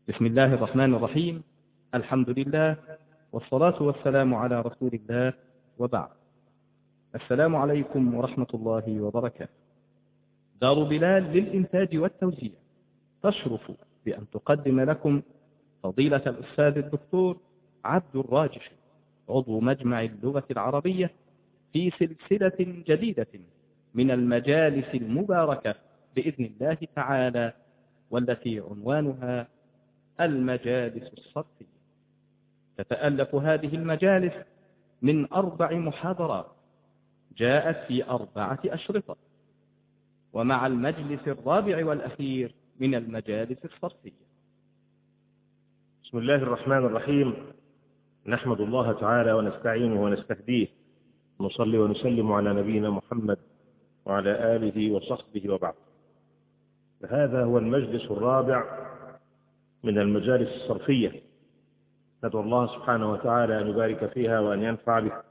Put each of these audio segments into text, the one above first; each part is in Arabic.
بسم الله الرحمن الرحيم. الحمد لله والصلاة والسلام على رسول الله، وبعد. السلام عليكم ورحمة الله وبركاته. دار بلال للإنتاج والتوزيع تشرف بأن تقدم لكم فضيلة الأستاذ الدكتور عبد الراجح، عضو مجمع اللغة العربية، في سلسلة جديدة من المجالس المباركة بإذن الله تعالى، والتي عنوانها المجالس الصرفية. تتألف هذه المجالس من 4 محاضرات جاءت في 4 أشرطة، ومع المجلس الرابع والأخير من المجالس الصرفية. بسم الله الرحمن الرحيم. نحمد الله تعالى ونستعينه ونستهديه، ونصلي ونسلم على نبينا محمد وعلى آله وصحبه وبعد. هذا هو المجلس الرابع من المجالس الصرفية، ندعو الله سبحانه وتعالى أن يبارك فيها وأن ينفع بها.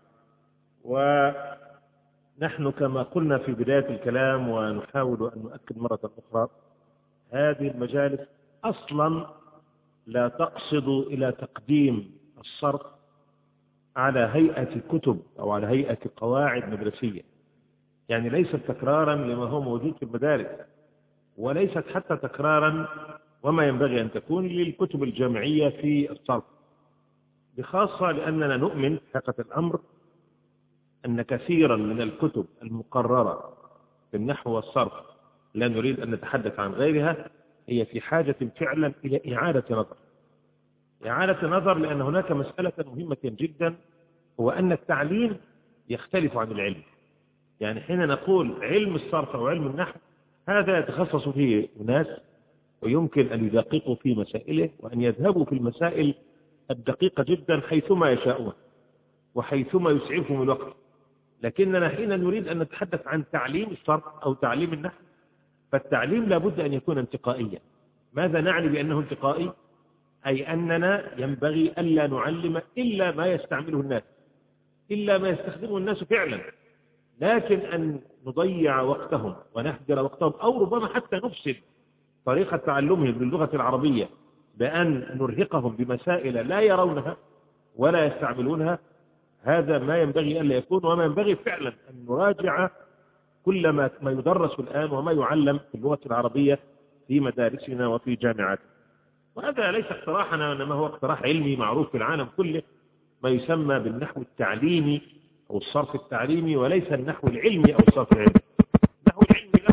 ونحن كما قلنا في بداية الكلام ونحاول أن نؤكد مرة أخرى، هذه المجالس أصلا لا تقصد إلى تقديم الصرف على هيئة كتب أو على هيئة قواعد مدرسية، يعني ليست تكرارا لما هو موجود في المدارس، وليست حتى تكرارا وما ينبغي أن تكون للكتب الجامعية في الصرف، بخاصة لأننا نؤمن حقيقة الأمر أن كثيرا من الكتب المقررة في النحو والصرف، لا نريد أن نتحدث عن غيرها، هي في حاجة فعلا إلى إعادة نظر، لأن هناك مسألة مهمة جدا، هو أن التعليم يختلف عن العلم. يعني حين نقول علم الصرف أو علم النحو، هذا يتخصص فيه ناس ويمكن أن يدققوا في مسائله وأن يذهبوا في المسائل الدقيقة جدا حيثما يشاءون وحيثما يسعفهم الوقت. لكننا حين نريد أن نتحدث عن تعليم الصرف أو تعليم النحو، فالتعليم لابد أن يكون انتقائيا. ماذا نعني بأنه انتقائي؟ أي أننا ينبغي ألا نعلم إلا ما يستعمله الناس، إلا ما يستخدمه الناس فعلا، لكن أن نضيع وقتهم ونهدر وقتهم أو ربما حتى نفسد طريقة تعلمهم للغة العربية بأن نرهقهم بمسائل لا يرونها ولا يستعملونها، هذا ما ينبغي ألا يكون. وما ينبغي فعلا أن نراجع كل ما يدرس الآن وما يعلم في اللغة العربية في مدارسنا وفي جامعاتنا. وهذا ليس اقتراحنا، وإنما هو اقتراح علمي معروف في العالم كله، ما يسمى بالنحو التعليمي أو الصرف التعليمي، وليس النحو العلمي أو الصرف العلمي. النحو العلمي له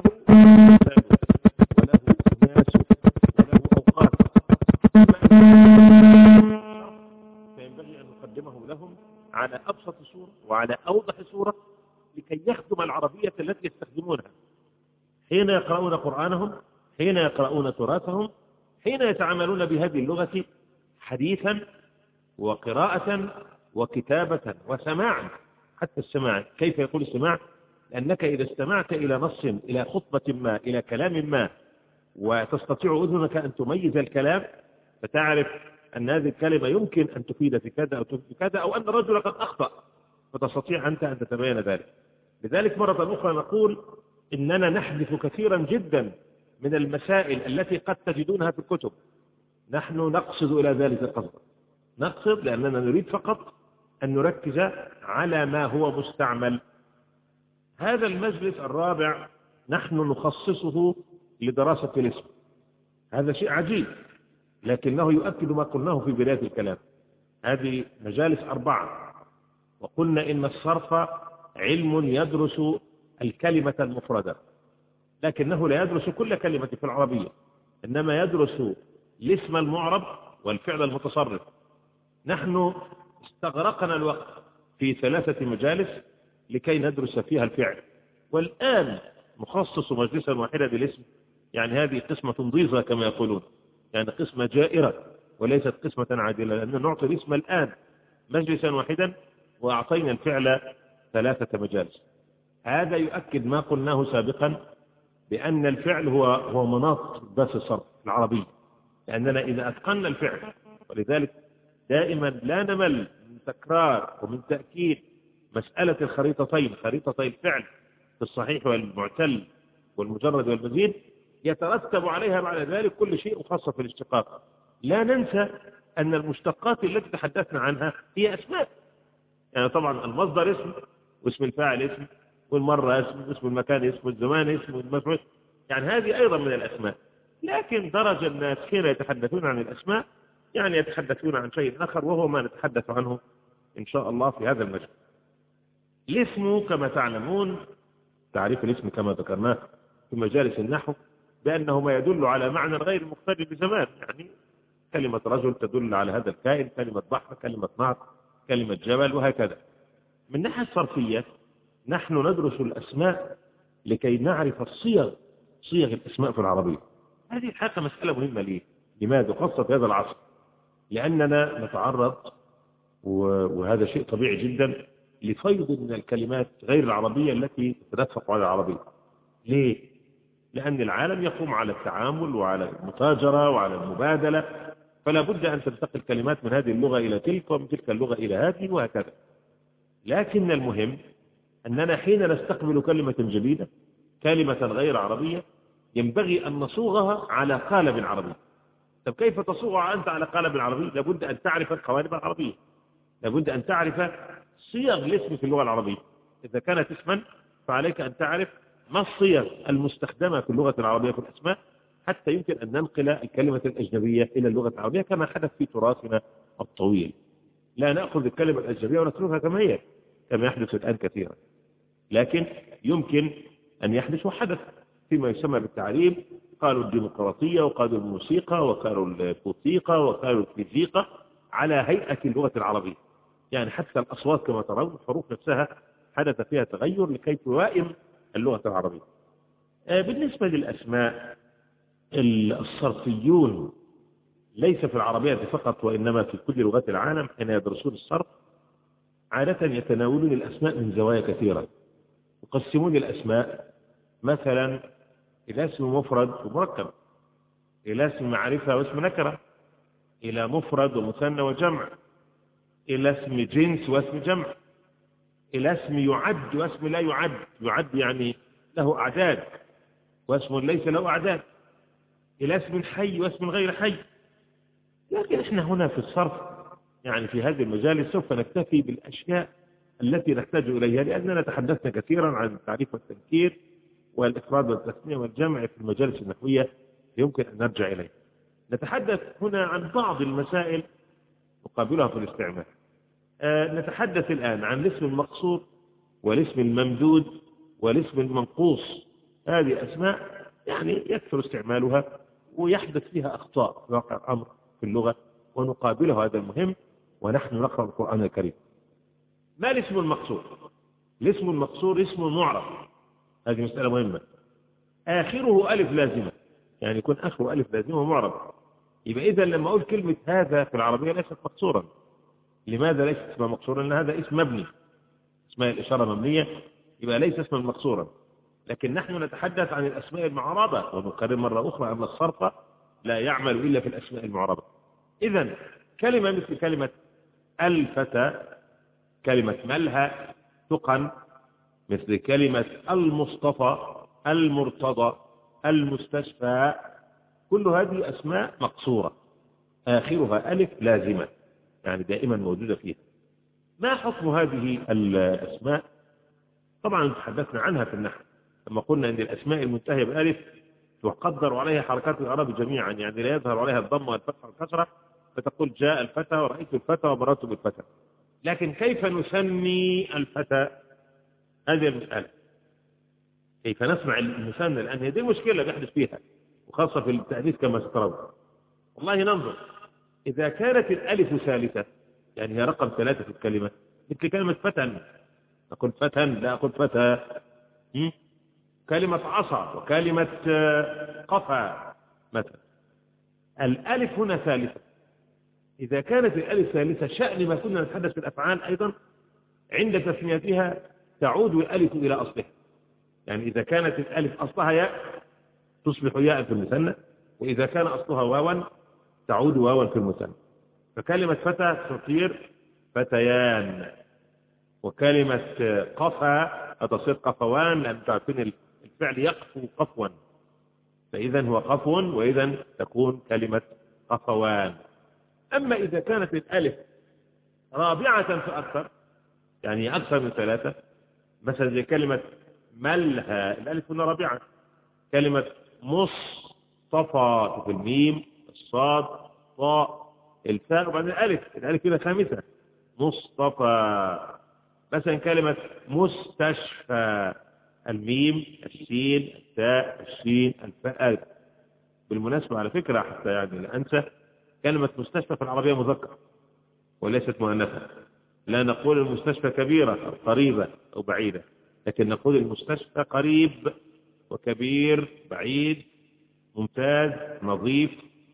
وله ناس وله أوقات، فينبغي أن نقدمه لهم على أبسط صورة وعلى أوضح صورة لكي يخدم العربية التي يستخدمونها حين يقرؤون قرآنهم، حين يقرؤون تراثهم، حين يتعاملون بهذه اللغة حديثا وقراءة وكتابة وسماعا. حتى السماع، كيف يقول السماع؟ لأنك إذا استمعت إلى نص، إلى خطبة ما، إلى كلام ما، وتستطيع أذنك أن تميز الكلام، فتعرف أن هذه الكلمة يمكن أن تفيد في كذا أو تفيد في كذا، أو أن الرجل قد أخطأ، فتستطيع أنت أن تتبين ذلك. لذلك مرة أخرى نقول إننا نحذف كثيرا جدا من المسائل التي قد تجدونها في الكتب. نحن نقصد إلى ذلك القصد، نقصد لأننا نريد فقط أن نركز على ما هو مستعمل. هذا المجلس الرابع نحن نخصصه لدراسة الاسم. هذا شيء عجيب، لكنه يؤكد ما قلناه في بداية الكلام. هذه مجالس 4، وقلنا إن الصرف علم يدرس الكلمة المفردة، لكنه لا يدرس كل كلمة في العربية، إنما يدرس الاسم المعرب والفعل المتصرف. نحن استغرقنا الوقت في 3 مجالس لكي ندرس فيها الفعل، والآن نخصص مجلسا واحدا للاسم. يعني هذه قسمة ضيزة كما يقولون، يعني قسمة جائرة وليست قسمة عادلة، لأننا نعطي الاسم الآن مجلسا واحدا وأعطينا الفعل 3 مجالس. هذا يؤكد ما قلناه سابقا بأن الفعل هو مناط بس الصرف العربي، لأننا إذا أتقنا الفعل، ولذلك دائما لا نمل من تكرار ومن تأكيد مسألة الخريطتين، خريطتي الفعل في الصحيح والمعتل والمجرد والمزيد، يترتب عليها بعد ذلك كل شيء خاصة في الاشتقاق. لا ننسى أن المشتقات التي تحدثنا عنها هي أسماء. يعني طبعا المصدر اسم، واسم الفاعل اسم، والمرة اسم، واسم المكان اسم، والزمان اسم، والمفعول، يعني هذه أيضا من الأسماء. لكن درج الناس حين يتحدثون عن الأسماء يعني يتحدثون عن شيء آخر، وهو ما نتحدث عنه إن شاء الله في هذا المجال. الاسم كما تعلمون، تعريف الاسم كما ذكرناه في مجالس النحو بأنه ما يدل على معنى غير مختلف بزمان. يعني كلمة رجل تدل على هذا الكائن، كلمة بحر، كلمة نهر، كلمة جبل، وهكذا. من ناحية صرفية نحن ندرس الأسماء لكي نعرف صيغ الأسماء في العربية. هذه الحقيقة مسألة مهمة ليه؟ لماذا؟ خاصة في هذا العصر، لأننا نتعرض وهذا شيء طبيعي جدا لفيض من الكلمات غير العربية التي تتدفق على العربية. ليه؟ لأن العالم يقوم على التعامل وعلى المتاجرة وعلى المبادلة، فلا بد أن تنتقل كلمات من هذه اللغة إلى تلك، ومن تلك اللغة إلى هذه، وهكذا. لكن المهم أننا حين نستقبل كلمة جديدة، كلمة غير عربية، ينبغي أن نصوغها على قالب عربي. طب كيف تصوغها أنت على قالب عربي؟ لابد أن تعرف القوالب العربية، لابد أن تعرف صيغ الاسم في اللغة العربية. إذا كانت اسما فعليك أن تعرف ما الصيغ المستخدمة في اللغة العربية في الأسماء، حتى يمكن أن ننقل الكلمة الأجنبية إلى اللغة العربية كما حدث في تراثنا الطويل. لا نأخذ الكلمة الأجنبية ونتركها كما هي كما يحدث الآن كثيرا، لكن يمكن أن يحدث وحدث فيما يسمى بالتعريب. قالوا الديمقراطية، وقالوا الموسيقى، وقالوا البوثيقة، وقالوا الفيزيقة، على هيئة اللغة العربية. يعني حتى الأصوات كما ترون الحروف نفسها حدث فيها تغير لكي توائم اللغة العربية. بالنسبة للأسماء، الصرفيون ليس في العربية فقط وإنما في كل لغات العالم حين يدرسون الصرف عادة يتناولون الأسماء من زوايا كثيرة. يقسمون الأسماء مثلا إلى اسم مفرد ومركب، إلى اسم معرفة واسم نكرة، إلى مفرد ومثنى وجمع، إلى اسم جنس واسم جمع، إلى اسم يعد واسم لا يعد. يعد يعني له أعداد، واسم ليس له أعداد، إلى اسم حي واسم غير حي. لكن إحنا هنا في الصرف يعني في هذه المجال سوف نكتفي بالأشياء التي نحتاج إليها، لأننا تحدثنا كثيرا عن التعريف والتنكير والإفراد والتثنية والجمع في المجالس النحوية، يمكن أن نرجع إليه. نتحدث هنا عن بعض المسائل نقابلها في الاستعمال. نتحدث الآن عن الاسم المقصور والاسم الممدود والاسم المنقوص. هذه أسماء يعني يكثر استعمالها ويحدث فيها أخطاء في واقع الأمر في اللغة، ونقابله. هذا المهم ونحن نقرأ القرآن الكريم. ما الاسم المقصور؟ الاسم المقصور اسم معرب، هذه مسألة مهمة، آخره ألف لازمة، يعني يكون آخره ألف لازمة ومعرب. يبقى إذا لما أقول كلمة هذا في العربية ليست مقصورا. لماذا ليست اسمها مقصورا؟ لأن هذا اسم مبني، اسمها الإشارة مبنية، يبقى ليس اسما مقصورا. لكن نحن نتحدث عن الأسماء المعربة، ونقرر مرة أخرى أن الصرف لا يعمل إلا في الأسماء المعربة. إذن كلمة مثل كلمة الفتى، كلمة ملهى تقن، مثل كلمة المصطفى، المرتضى، المستشفى، كل هذه أسماء مقصورة آخرها ألف لازمة، يعني دائما موجودة فيها. ما حكم هذه الأسماء؟ طبعا تحدثنا عنها في النحو لما قلنا أن الأسماء المنتهية بألف تقدر عليها حركات الإعراب جميعا، يعني لا يظهر عليها الضم والفتح والكسرة، فتقول جاء الفتى ورأيت الفتى ومررت بالفتى. لكن كيف نسمي الفتى؟ هذه المسألة، كيف نسمع المثنى؟ لأن هذه المشكلة بيحدث فيها، وخاصة في التأنيث كما سترون. والله ننظر، إذا كانت الألف ثالثة يعني هي رقم 3 في الكلمة، مثل كلمة فتى، أقول فتى لا أقول فتى. كلمة عصا وكلمة قفا مثلا، الألف هنا ثالثة. إذا كانت الألف ثالثة، شأن ما كنا نتحدث في الأفعال أيضا عند تسميتها تعود الألف إلى أصلها. يعني إذا كانت الألف أصلها ياء تصبح ياء في المثنى، وإذا كان أصلها واوا تعود واوا في المثنى. فكلمة فتى تصير فتيان، وكلمة قفا تصير قفوان، لأن تعرفين الفعل يقفو قفوا، فإذا هو قفو، وإذا تكون كلمة مصطفوان. أما إذا كانت الألف رابعة فأكثر، يعني أكثر من 3، مثلا زي كلمة ملها، الألف هنا رابعة. كلمة مصطفى في الميم، الصاد، طاء، الفاء، وبعدين الألف هنا 5، مصطفى. مثلا كلمة مستشفى، الميم، السين، التاء، الشين، الفاء، ألف. بالمناسبة على فكرة حتى يعني لا أنسى، كلمة مستشفى في العربية مذكر وليست مؤنثة. لا نقول المستشفى كبيرة أو قريبة أو بعيدة، لكن نقول المستشفى قريب وكبير، بعيد، ممتاز، نظيف.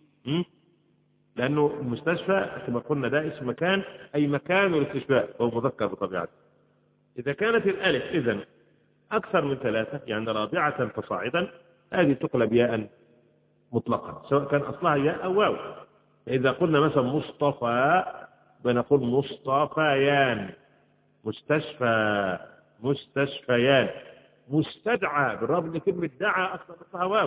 لأنه المستشفى كما قلنا ده اسم مكان، أي مكان الاستشفاء، وهو مذكر بطبيعته. إذا كانت الألف إذن أكثر من 3، يعني رابعة فصاعدا، هذه تقلب ياء مطلقا، سواء كان أصلها ياء أو واو. إذا قلنا مثلا مصطفى بنقول مصطفيان، مستشفى، مستشفيان. مستدعى، بالرغم من كلمة دعا أصلا أصلها واو،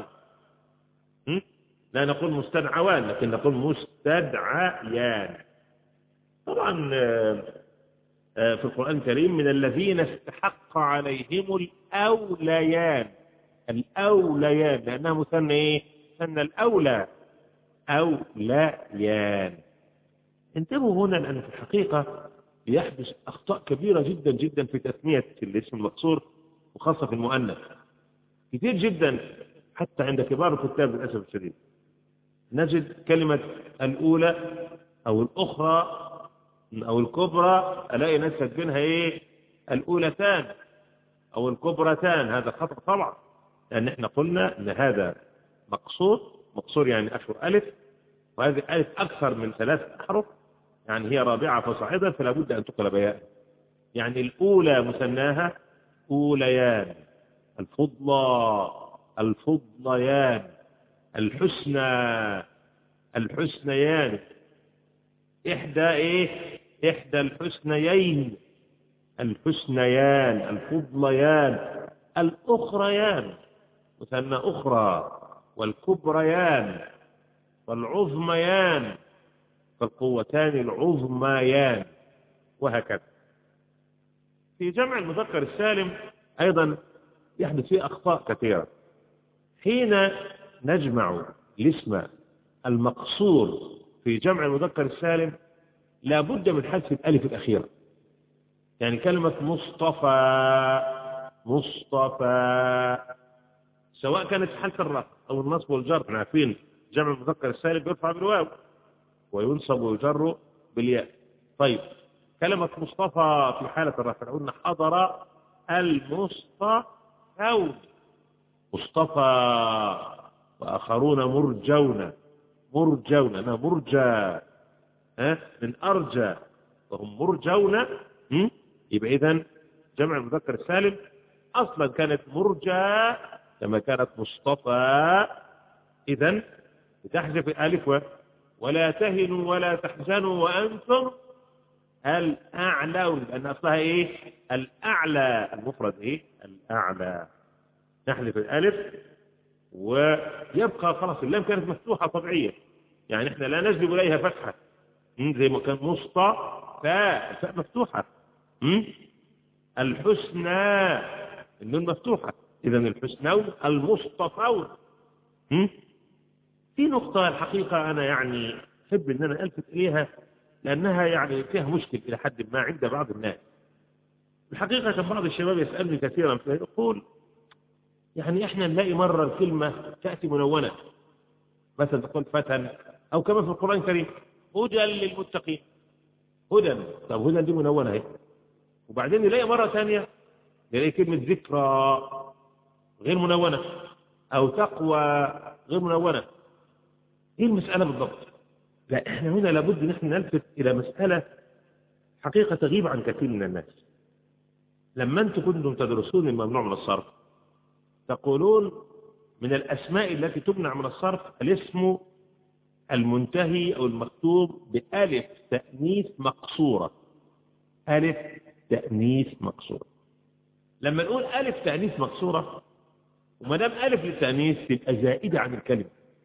لا نقول مستدعوان، لكن نقول مستدعيان. طبعا في القرآن الكريم من الذين استحق عليهم الأوليان، الأوليان لأنها مثنى إيه؟ مثنى الأولى، أوليان. انتبهوا هنا لأن في الحقيقة يحدث أخطاء كبيرة جدا جدا في تسمية الاسم المقصور، وخاصة في المؤنث كثير جدا، حتى عند كبار الكتاب للأسف الشديد. نجد كلمة الأولى أو الأخرى أو الكبرى، ألاقي ناس كاتبينها إيه؟ الأولتان أو الكبرتان. هذا خطأ طبعا، لأن إحنا قلنا أن هذا مقصور يعني أشهر ألف، وهذه ألف أكثر من 3 أحرف، يعني هي رابعة فصاعدا، فلا بد أن تقلب ياء. يعني الأولى مثناها أوليان، الفضلى الفضليان، الحسنى الحسنيان، إحدى الحسنيين الحسنيان، الفضليان، الأخريان مثنى أخرى، والكبريان، والعظميان، فالقوتان العظميان، وهكذا. في جمع المذكر السالم أيضا يحدث فيه أخطاء كثيرة. حين نجمع الاسم المقصور في جمع المذكر السالم لا بد من حذف الألف الأخيرة. يعني كلمة مصطفى سواء كانت في حالة الرفع أو النصب والجر، احنا عارفين جمع المذكر السالم بيرفع بالواو وينصب ويجر بالياء. طيب كلمة مصطفى في حالة الرفع قلنا حضر المصطفون، مصطفى، وآخرون مرجون، أنا مرجى من أرجى، وهم مرجون. يبقى إذن جمع المذكر السالم أصلا كانت مرجى كما كانت مصطفى. إذن بتحذف الألف، ولا تهنوا ولا تحزنوا وأنتم الأعلون، لأن أصلها إيه؟ الأعلى، المفرد إيه؟ الأعلى. نحذف الألف ويبقى خلاص اللام كانت مفتوحة طبيعية، يعني إحنا لا نجلب إليها فتحة زي ما كان فاء مفتوحة. الحسنى النون مفتوحة، إذا الحسنون المصطفون. في نقطة الحقيقة أنا يعني أحب أن أنا ألفت إليها، لأنها يعني فيها مشكل إلى حد ما عند بعض الناس. الحقيقة بعض الشباب يسألني كثيرا فيقول يعني إحنا نلاقي مرة الكلمة تأتي منونة، مثلا تقول فتى، أو كما في القرآن الكريم هدى للمتقين، هدى. طب هدى دي منونة اهي، وبعدين نلاقي مرة ثانية نلاقي كلمة ذكرى غير منونة، أو تقوى غير منونة. إيه المسألة بالضبط؟ لا إحنا هنا لابد نحن نلفت إلى مسألة حقيقة تغيب عن كثير من الناس. لما أنتم كنتم تدرسون الممنوع من الصرف تقولون من الأسماء التي تمنع من الصرف الاسم المنتهي أو المكتوب بألف تأنيث مقصورة، ألف تأنيث مقصورة. لما نقول ألف تأنيث مقصورة وما دام ألف للتأنيث تبقى زائدة عن الكلمة،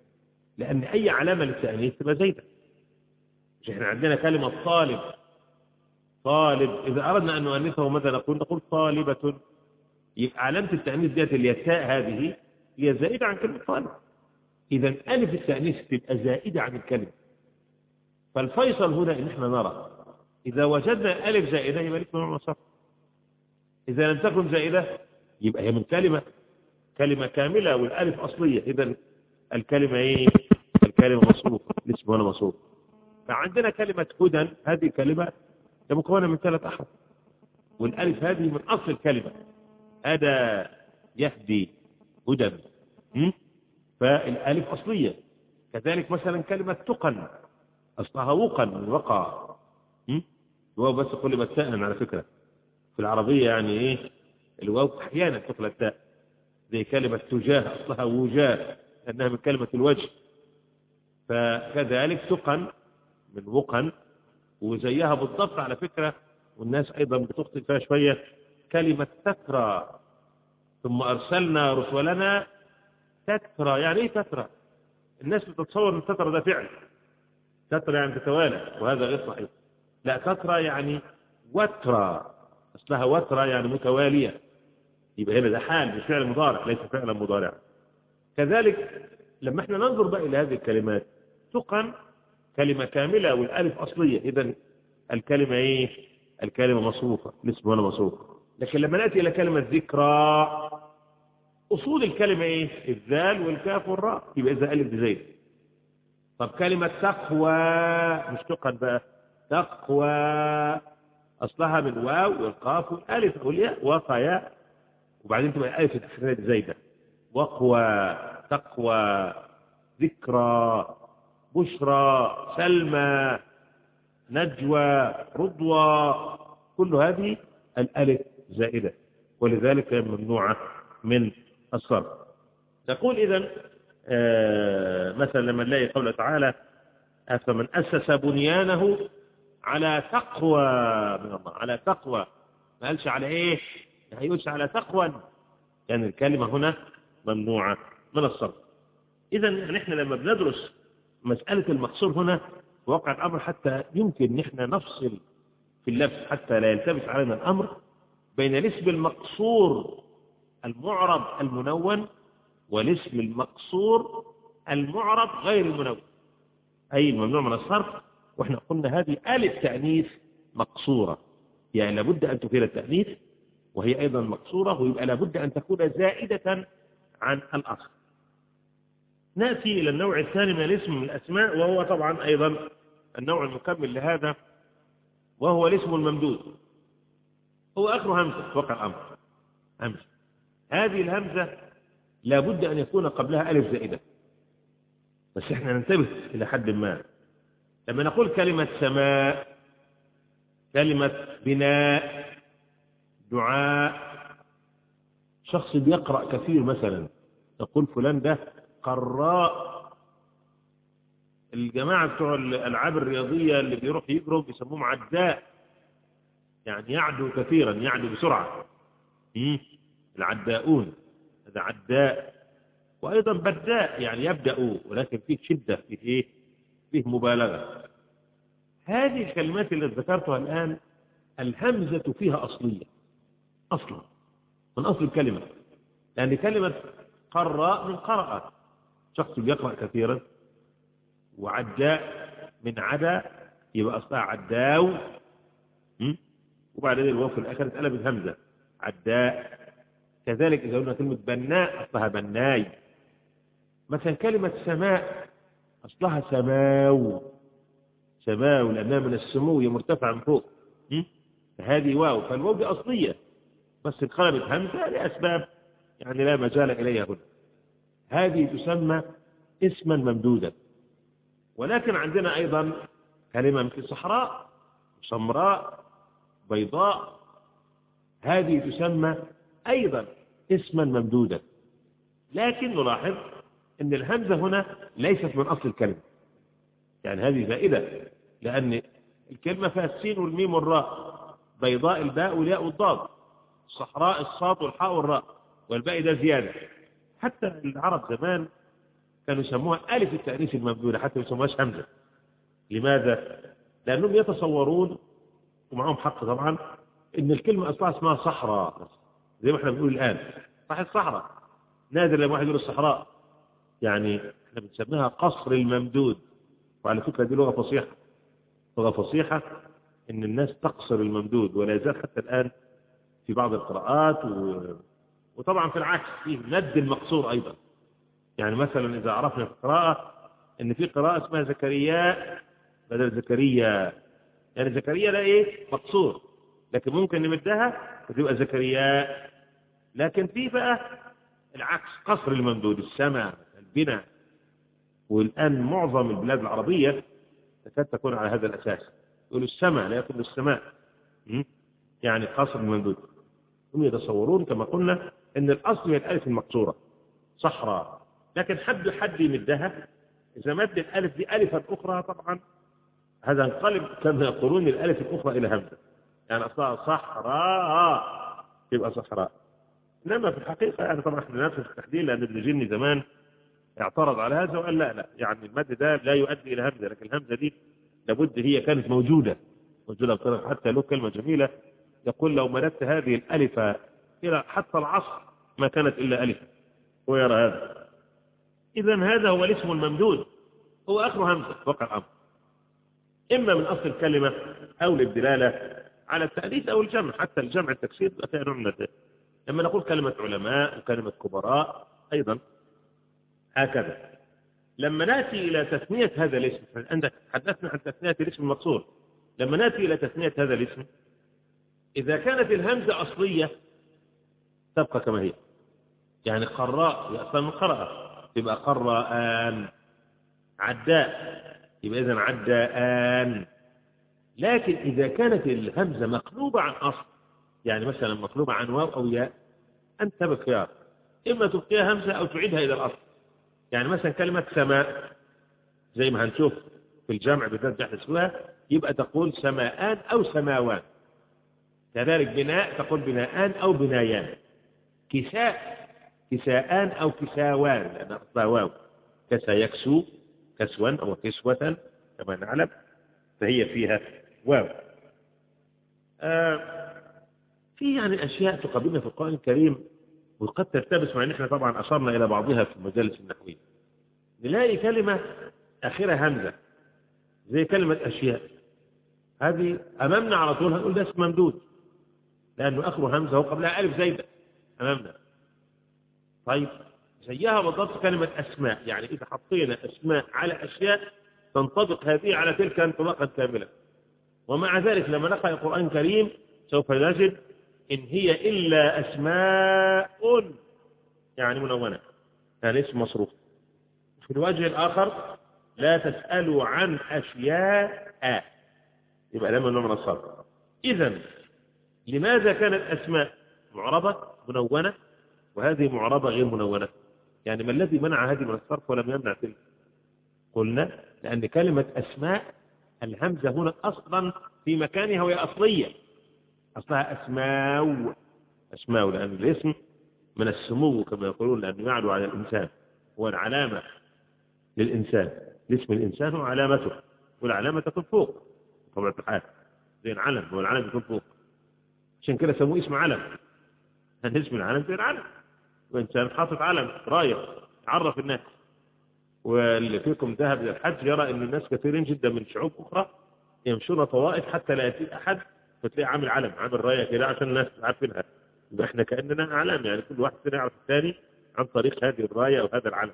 لأن أي علامة للتأنيث تبقى زايدة. مش إحنا عندنا كلمة طالب، طالب إذا أردنا أن نؤنثه ماذا نقول طالبة، يبقى علامة التأنيث ديت الياء هذه هي زائدة عن كلمة طالب. إذا ألف التأنيث تبقى زائدة عن الكلمة. فالفيصل هنا إن إحنا نرى إذا وجدنا ألف زائدة يبقى الاسم ممنوع من الصرف، إذا لم تكن زائدة يبقى هي من كلمة كاملة والألف أصلية، إذا الكلمة إيه؟ الكلمة مصروفة، الاسم هنا مصروف. فعندنا كلمة هدى، هذه كلمة مكونة من 3 أحرف، والألف هذه من أصل الكلمة، هذا يهدي هدى، فالألف أصلية. كذلك مثلا كلمة تقن أصلها وقن من وقع، الواو بس كل تاء على فكرة في العربية، يعني إيه الواو أحيانا تقلب التاء، زي كلمة تجاه أصلها وجاه لأنها من كلمة الوجه. فكذلك تقن من وقن، وزيها بالضبط على فكرة والناس أيضا بتخطئ فيها شوية كلمة تترى، ثم أرسلنا رسلنا تترى. يعني إيه تترى؟ الناس بتتصور أن تترى ده فعل، تترى يعني تتوالى، وهذا غير صحيح. لا، تترى يعني وترى، أصلها وترى يعني متوالية، يبقى هنا ده حال مش فعل مضارع، ليس فعلا مضارع. كذلك لما احنا ننظر بقى إلى هذه الكلمات، تقن كلمة كاملة والألف أصلية، إذن الكلمة إيه؟ الكلمة مصروفة، الاسم هنا مصروف. لكن لما نأتي إلى كلمة ذكرى، أصول الكلمة إيه؟ الذال والكاف والراء، يبقى إذا ألف بزيد. طب كلمة تقوى مش تقن بقى، تقوى أصلها من واو والقاف والألف والياء وقياء، وبعدين تبقى الألف الأخيرة زايدة، وقوى تقوى ذكرى بشرى سلمى نجوى رضوى، كل هذه الألف زائدة، ولذلك ممنوعة من الصرف. تقول إذن مثلا لما نلاقي قوله تعالى أفمن أسس بنيانه على تقوى من الله، على تقوى، ما قالش على إيه؟ هيقولش على تقوى، يعني الكلمة هنا ممنوعة من الصرف. إذن نحن لما بندرس مسألة المقصور هنا في واقع الأمر، حتى يمكن نحن نفصل في اللفظ حتى لا يلتبس علينا الأمر بين الاسم المقصور المعرب المنون والاسم المقصور المعرب غير المنون، أي الممنوع من الصرف. وإحنا قلنا هذه ألف تأنيث مقصورة، يعني لابد أن تفيد التأنيث وهي أيضا مقصورة، ويبقى لابد أن تكون زائدة عن الأصل. نأتي إلى النوع الثاني من الاسم من الأسماء، وهو طبعا أيضا النوع المكمل لهذا، وهو الاسم الممدود. هو آخر همزة في واقع الأمر، همزة. هذه الهمزة لابد أن يكون قبلها ألف زائدة، بس إحنا ننتبه إلى حد ما. لما نقول كلمة سماء، كلمة بناء، دعاء، شخص بيقرأ كثير مثلا تقول فلان ده قراء. الجماعة بتوع الألعاب الرياضية اللي بيروح يجروا بيسموهم عداء، يعني يعدو كثيرا، يعدو بسرعة، العداؤون، هذا عداء. وأيضا بداء يعني يبدأ ولكن فيه شدة، فيه إيه؟ فيه مبالغة. هذه الكلمات اللي ذكرتها الآن الهمزة فيها أصلية، أصلا من أصل الكلمة، لأن كلمة قراء من قرأ، شخص يقرأ كثيرا، وعداء من عدا، يبقى أصلها عداو، وبعدين الواو في الآخر اتقلبت همزة، عداء. كذلك إذا قلنا كلمة بناء أصلها بناي. مثلا كلمة سماء أصلها سماو، سماو لأنها من السمو، هي مرتفعة من فوق، هذه واو، فالواو دي أصلية بس انقلبت همزة لأسباب يعني لا مجال إليها هنا. هذه تسمى اسما ممدودا. ولكن عندنا أيضا كلمة مثل صحراء، سمراء، بيضاء، هذه تسمى أيضا اسما ممدودا. لكن نلاحظ أن الهمزة هنا ليست من أصل الكلمة، يعني هذه زائدة، لأن الكلمة فيها السين والميم والراء، بيضاء الباء والياء والضاد، صحراء الصاد والحاء والراء، والباقي ده زيادة. حتى العرب زمان كانوا يسموها ألف التأنيث الممدودة حتى ما يسموهاش همزة. لماذا؟ لأنهم يتصورون ومعهم حق طبعا إن الكلمة أصلها اسمها صحراء، زي ما احنا بنقول الآن صح الصحراء، نادر لما واحد يقول الصحراء، يعني احنا بنسميها قصر الممدود. وعلى فكرة دي لغة فصيحة، لغة فصيحة إن الناس تقصر الممدود، ولا يزال حتى الآن في بعض القراءات وطبعا في العكس فيه مد المقصور أيضا. يعني مثلا إذا عرفنا في القراءة إن في قراءة اسمها زكريا بدل زكريا، يعني زكريا لا إيه مقصور، لكن ممكن نمدها وتبقى زكريا. لكن في بقى العكس قصر الممدود، السماء البناء، والآن معظم البلاد العربية تكاد تكون على هذا الأساس، يقولوا السماء لا يقول السماء، يعني قصر الممدود. هم يتصورون كما قلنا أن الأصل هي الألف المقصورة صحراء، لكن حد يمدها، إذا مد الألف دي ألفا أخرى طبعا هذا انقلب كما يقولون الألف الأخرى إلى همزة، يعني أصلها صحراء تبقى صحراء. إنما في الحقيقة يعني طبعا احنا نفس التحديد، لأن ابن جني زمان اعترض على هذا وقال لا يعني المد ده لا يؤدي إلى همزة، لكن الهمزة دي لابد هي كانت موجودة بطريقة، حتى له كلمة جميلة يقول لو مددت هذه الألف إلى حتى العصر ما كانت إلا ألف، ويرى هذا. إذن هذا هو الاسم الممدود، هو آخر همزة وقع الأمر، إما من أصل الكلمة أو للدلالة على التأنيث أو الجمع، حتى الجمع التكسير فيها نوع من الدلالة. لما نقول كلمة علماء وكلمة كبراء أيضا هكذا. لما نأتي إلى تثنية هذا الاسم، عندك حدثنا عن تثنية الاسم المقصور، لما نأتي إلى تثنية هذا الاسم إذا كانت الهمزة أصلية تبقى كما هي، يعني قراء يأصل من قرأ تبقى قراءان، عداء يبقى إذن عداءان. لكن إذا كانت الهمزة مقلوبة عن أصل، يعني مثلا مقلوبة عن واو أو ياء، أنت بخيار إما تبقيها همزة أو تعيدها إلى الأصل. يعني مثلا كلمة سماء زي ما هنشوف في الجمع بالذات تحدثها يبقى تقول سماءان أو سماوان. كذلك بناء تقول بناءان أو بنايان. كساء كساءان أو كساوان لأن أصلها واو، كسا يكسو كسوا أو كسوة كما نعلم، فهي فيها واو. في يعني أشياء تقابلنا في القرآن الكريم وقد تلتبس، مع أن احنا طبعا أشرنا إلى بعضها في المجالس النحوية. نلاقي كلمة آخرها همزة زي كلمة أشياء، هذه أمامنا على طول هنقول ده اسم ممدود لأنه آخره همزة وقبلها ألف زايدة أمامنا. طيب زيها بالضبط كلمة أسماء، يعني إذا حطينا أسماء على أشياء تنطبق هذه على تلك انطباقا كاملة. ومع ذلك لما نقرأ القرآن الكريم سوف نجد إن هي إلا أسماء يعني منونة، يعني اسم مصروف. في الوجه الآخر لا تسألوا عن أشياء، يبقى لما نوع من الصرف. إذن لماذا كانت أسماء معربة منونة وهذه معربة غير منونة؟ يعني ما الذي منع هذه من الصرف ولم يمنع تلك؟ قلنا لأن كلمة أسماء الهمزة هنا أصلا في مكانها وهي أصلية، أصلها أسماء، أسماء لأن الاسم من السمو كما يقولون، لأنه يعلو على الإنسان، هو العلامة للإنسان، الاسم الإنسان هو علامته، والعلامة تكون فوق طبعا الحال زي العلم، هو العلم يكون فوق، عشان كده سموه اسم علم، أن اسم العلم زي العلم، وإنسان حاطط علم راية يعرف الناس. واللي فيكم ذهب إلى الحج يرى أن الناس كثيرين جدا من شعوب أخرى يمشون طوائف حتى لا يأتي أحد فتلاقي عامل علم، عامل راية كده عشان الناس عارفينها، يبقى احنا كأننا أعلام، يعني كل واحد فينا يعرف الثاني عن طريق هذه الراية أو هذا العلم.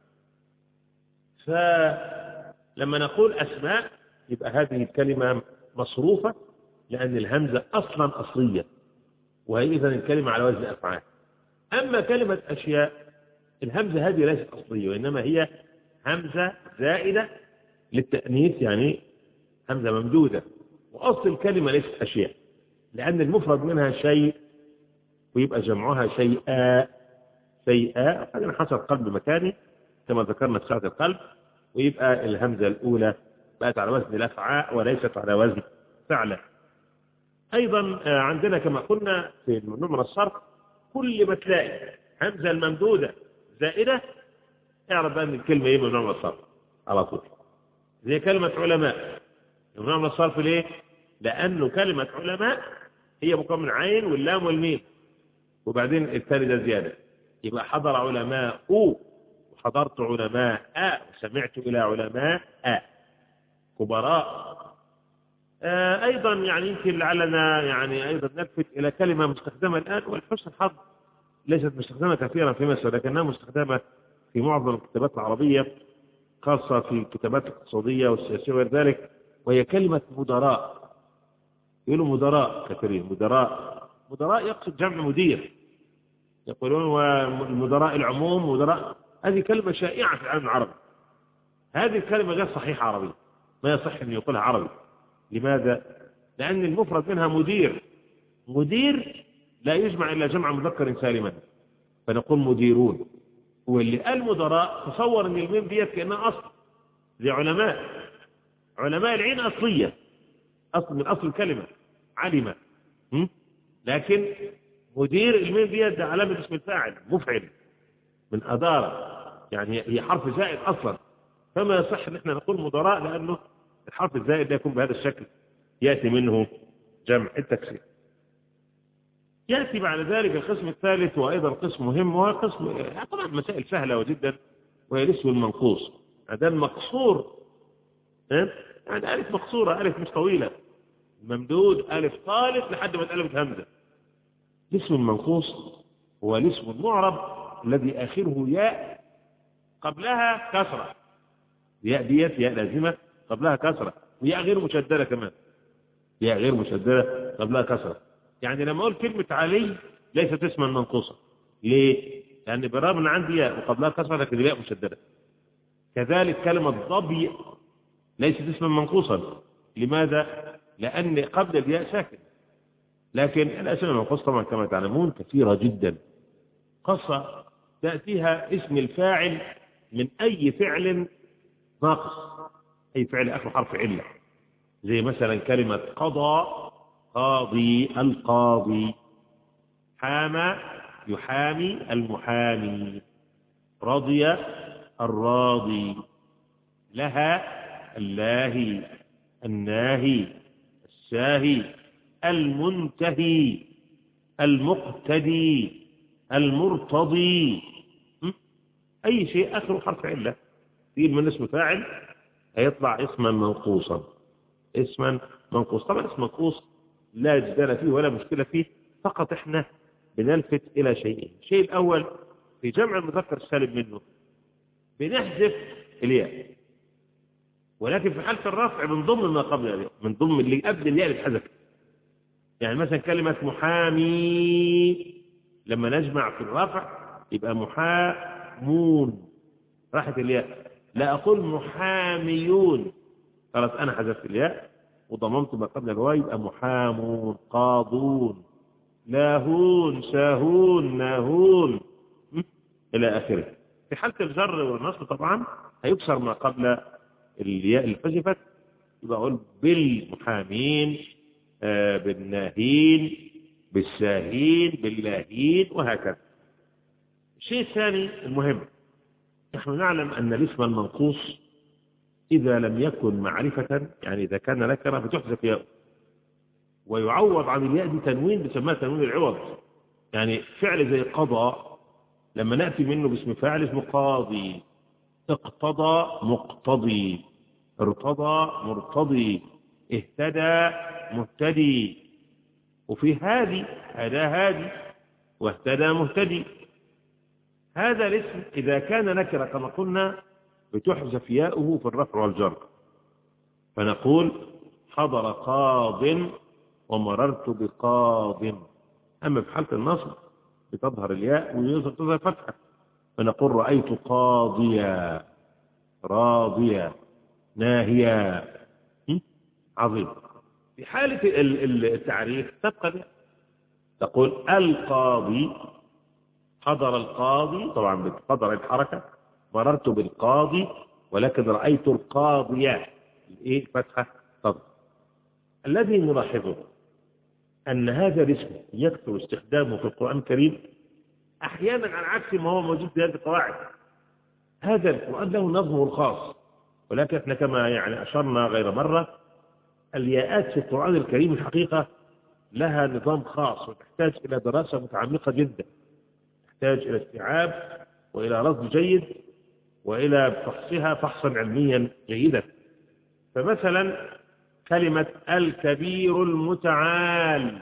فلما نقول أسماء يبقى هذه الكلمة مصروفة لأن الهمزة أصلا أصلية، وهي إذن الكلمة على وزن أفعال. أما كلمة أشياء الهمزة هذه ليست أصلية، وإنما هي همزة زائدة للتأنيث، يعني همزة ممدودة، وأصل الكلمة ليست أشياء لأن المفرد منها شيء ويبقى جمعها شيئا، شيئا هذا حصل قلب مكاني كما ذكرنا في ساعة القلب، ويبقى الهمزة الأولى بقت على وزن الأفعاء وليست على وزن فعلة. أيضا عندنا كما قلنا في الممنوع من الصرف كل ما تلاقي همزة الممدودة زائدة اعرف بقى ان الكلمة ايه ممنوع من الصرف على طول. زي كلمة علماء ممنوع من الصرف ليه؟ لأنه كلمة علماء هي مكون من عين واللام والميم وبعدين الثاني ده زيادة، يبقى حضر علماء وحضرت علماء وسمعت إلى علماء كبراء. أيضا يعني يمكن لعلنا يعني أيضا نلفت إلى كلمة مستخدمة الآن، والحسن الحظ ليست مستخدمة كثيرا في مصر لكنها مستخدمة في معظم الكتابات العربية خاصة في الكتابات الاقتصادية والسياسية وغير ذلك، وهي كلمة مدراء. يقولوا مدراء كثيرين، مدراء يقصد جمع مدير، يقولون ومدراء العموم مدراء. هذه كلمة شائعة في العالم العربي، هذه الكلمة غير صحيحة عربية، ما يصح أن يقولها عربي. لماذا؟ لأن المفرد منها مدير، مدير لا يجمع إلا جمع مذكر سالما، فنقول مديرون. واللي قال مدراء تصور أن الميم ديت كأنها أصل زي علماء العين أصلية، أصل من أصل الكلمة علم، لكن مدير الميم ديت ده علامة اسم الفاعل مفعل من أدارة، يعني هي حرف زائد أصلا، فما يصح أن احنا نقول مدراء لأنه الحرف الزائد لا يكون بهذا الشكل، يأتي منه جمع التكسير. يأتي بعد ذلك القسم الثالث وأيضا قسم مهم، وهو قسم طبعا مسائل سهلة جدا، وهي الاسم المنقوص. هذا المقصور يعني ألف مقصورة، ألف مش طويلة، ممدود ألف طالب لحد ما اتقلبت همزة. الاسم المنقوص هو الاسم المعرب الذي آخره ياء قبلها كسرة، ياء ديت ياء لازمة قبلها كسرة، وياء غير مشددة كمان، ياء غير مشددة قبلها كسرة. يعني لما أقول كلمة علي ليست اسما منقوصا، ليه؟ لأن بالرغم أن عندي ياء وقبلها كسرة لكن ياء مشددة. كذلك كلمة ضبي ليست اسما منقوصا، لماذا؟ لأن قبل الياء ساكن. لكن الأسماء المنقوصة طبعا كما تعلمون كثيرة جدا، خاصة تأتيها اسم الفاعل من أي فعل ناقص، أي فعل آخر حرف علة، زي مثلا كلمة قضى قاضي القاضي، حامى يحامي المحامي، رضي الراضي، لها اللاهي، الناهي، الساهي، المنتهي، المقتدي، المرتضي، أي شيء آخر حرف علة يجيب من اسم فاعل هيطلع اسما منقوصا، اسما منقوص. طبعا اسم منقوص لا جدال فيه ولا مشكلة فيه، فقط احنا بنلفت إلى شيئين. الشيء الأول في جمع المذكر السالم منه بنحذف الياء، ولكن في حالة الرفع بنضم ما قبل الياء، بنضم اللي قبل الياء اللي اتحذفت. يعني مثلا كلمة محامي لما نجمع في الرفع يبقى محامون، راحت الياء. لا أقول محاميون، خلاص أنا حذفت الياء وضممت ما قبل الواو، يبقى محامون، قاضون، لاهون، ساهون، ناهون إلى آخره. في حالة الجر والنصب طبعا هيكسر ما قبل الياء اللي حذفت، يبقى أقول بالمحامين، بالناهين، بالساهين، باللاهين، وهكذا. الشيء الثاني المهم، نحن نعلم أن الاسم المنقوص إذا لم يكن معرفة، يعني إذا كان نكرة فتحذف ياء ويعوض عن الياء دي تنوين بسماه تنوين العوض. يعني فعل زي قضى لما نأتي منه باسم فاعل اسمه قاضي، اقتضى مقتضي، ارتضى مرتضي، اهتدى مهتدي، وفي هادي واهتدى مهتدي. هذا الاسم إذا كان نكرة كما قلنا بتحذف ياؤه في الرفع والجر، فنقول حضر قاض ومررت بقاض. أما في حالة النصب بتظهر الياء وتظهر فتحة، فنقول رأيت قاضيا، راضيا، ناهيا. عظيم. في حالة التعريف تبقى تقول القاضي، حضر القاضي، طبعا بتقدر الحركة، مررت بالقاضي، ولكن رأيت القاضية، الفتحة تظهر. الذي نلاحظه أن هذا الاسم يكثر استخدامه في القرآن الكريم أحيانا على عكس ما هو موجود في هذه القواعد. هذا القرآن له نظمه الخاص، ولكن احنا كما يعني أشرنا غير مرة، الياءات في القرآن الكريم الحقيقة لها نظام خاص وتحتاج إلى دراسة متعمقة جدا، تحتاج إلى استيعاب وإلى رصد جيد وإلى فحصها فحصا علميا جيدا. فمثلا كلمة الكبير المتعال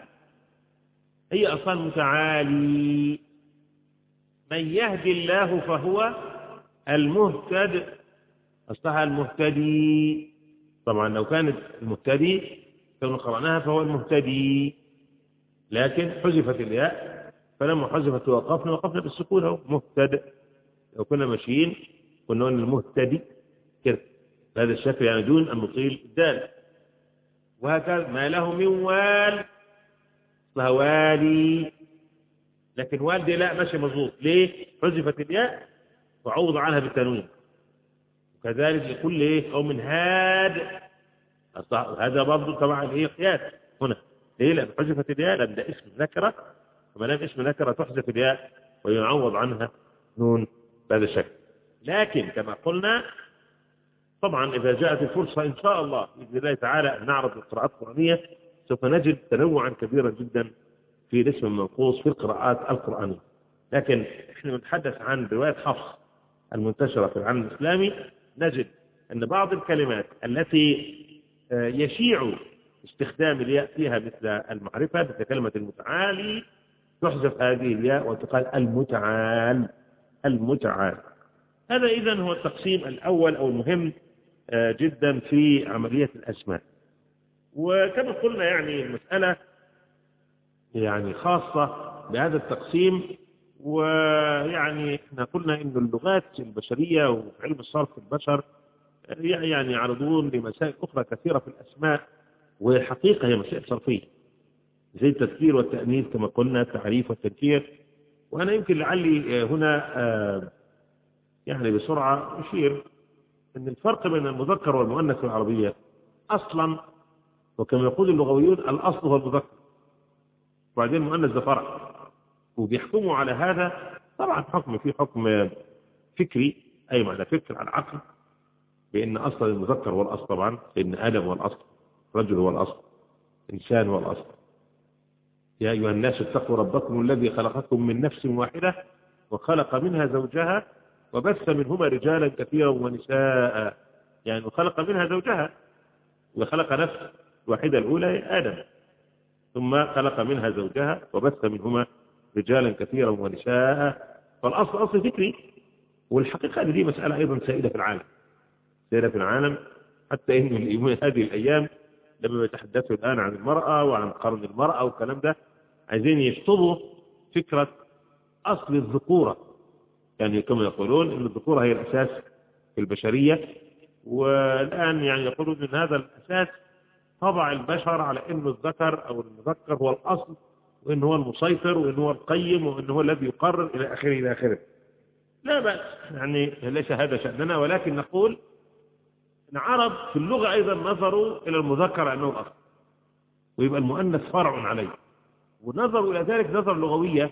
هي أصلا متعالي، من يهدي الله فهو المهتد، أصلها المهتدي. طبعا لو كانت المهتدي كنا قرأناها فهو المهتدي، لكن حذفت الياء، فلما حذفت وقفنا بالسكون اهو مهتد. لو كنا ماشيين كنا نقول المهتدي كده بهذا الشكل، يعني دون أن نطيل الدال. وهكذا ما له من وال اسمها والي، لكن والدي لا ماشي مظبوط. ليه؟ حذفت الياء وعوض عنها بالتنوين. وكذلك يقول ايه او من هاد، هذا برضه طبعا ايه قياس هنا. ليه؟ لان حذفت الياء، لان ده اسم نكره، وما دام اسم نكره تحذف الياء ويعوض عنها نون بهذا الشكل. لكن كما قلنا طبعا اذا جاءت الفرصه ان شاء الله باذن الله تعالى ان نعرض القراءات القرانيه سوف نجد تنوعا كبيرا جدا في الاسم المنقوص في القراءات القرانيه. لكن احنا نتحدث عن روايه حفص المنتشره في العالم الاسلامي، نجد ان بعض الكلمات التي يشيع استخدام الياء فيها مثل المعرفه، مثل كلمه المتعالي، تحذف هذه الياء وتقال المتعال. المتعال هذا إذن هو التقسيم الأول أو المهم جدا في عملية الأسماء. وكما قلنا يعني المسألة يعني خاصة بهذا التقسيم، ويعني احنا قلنا إن اللغات البشرية وعلم الصرف في البشر يعني يعرضون لمسائل أخرى كثيرة في الأسماء، والحقيقة هي مسائل صرفية زي التذكير والتأنيث كما قلنا، التعريف والتنكير. وأنا يمكن لعلي هنا يعني بسرعة أشير أن الفرق بين المذكر والمؤنث في العربية أصلا، وكما يقول اللغويون الأصل هو المذكر، وبعدين المؤنث ده فرع، وبيحكموا على هذا طبعا حكم في حكم فكري أي معنى فكر على العقل، بأن أصل المذكر هو الأصل طبعا، لأن آدم هو الأصل، رجل هو الأصل، إنسان هو الأصل. يا أيها الناس اتقوا ربكم الذي خلقكم من نفس واحدة وخلق منها زوجها وبث منهما رجالا كثيرا ونساء، يعني وخلق منها زوجها وخلق نفس واحدة الأولى آدم، ثم خلق منها زوجها وبث منهما رجالا كثيرا ونساء. فالأصل أصل فكري، والحقيقة دي مسألة أيضا سائدة في العالم، سائدة في العالم، حتى إن هذه الأيام لما يتحدثوا الآن عن المرأة وعن قرن المرأة والكلام ده عايزين يشطبوا فكرة أصل الذكورة، يعني كما يقولون أن الذكورة هي الأساس في البشرية، والآن يعني يقولون أن هذا الأساس طبع البشر على أن الذكر أو المذكر هو الأصل، وأنه هو المسيطر، وأنه هو القيم، وأنه هو الذي يقرر إلى آخره إلى آخره. لا بأس، يعني ليس هذا شأننا، ولكن نقول أن عرب في اللغة أيضا نظروا إلى المذكر أنه الأصل، ويبقى المؤنث فرع عليه، ونظروا إلى ذلك نظر لغوية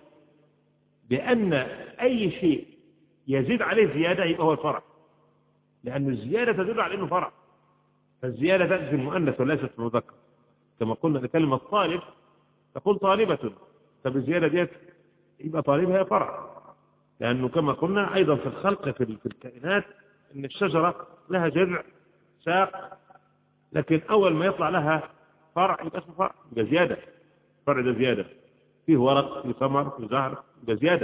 بأن أي شيء يزيد عليه زيادة يبقى هو الفرع، لأن الزيادة تدل على أنه فرع، فالزيادة تأتي في المؤنث وليست في المذكر. كما قلنا لكلمة طالب تقول طالبة، فبالزيادة ديت يبقى طالبها هي فرع، لأنه كما قلنا أيضا في الخلق في الكائنات أن الشجرة لها جذع ساق، لكن أول ما يطلع لها فرع يبقى اسمه فرع، يبقى زيادة، فرع ده زيادة، فيه ورق، فيه ثمر، فيه زهر، يبقى زيادة.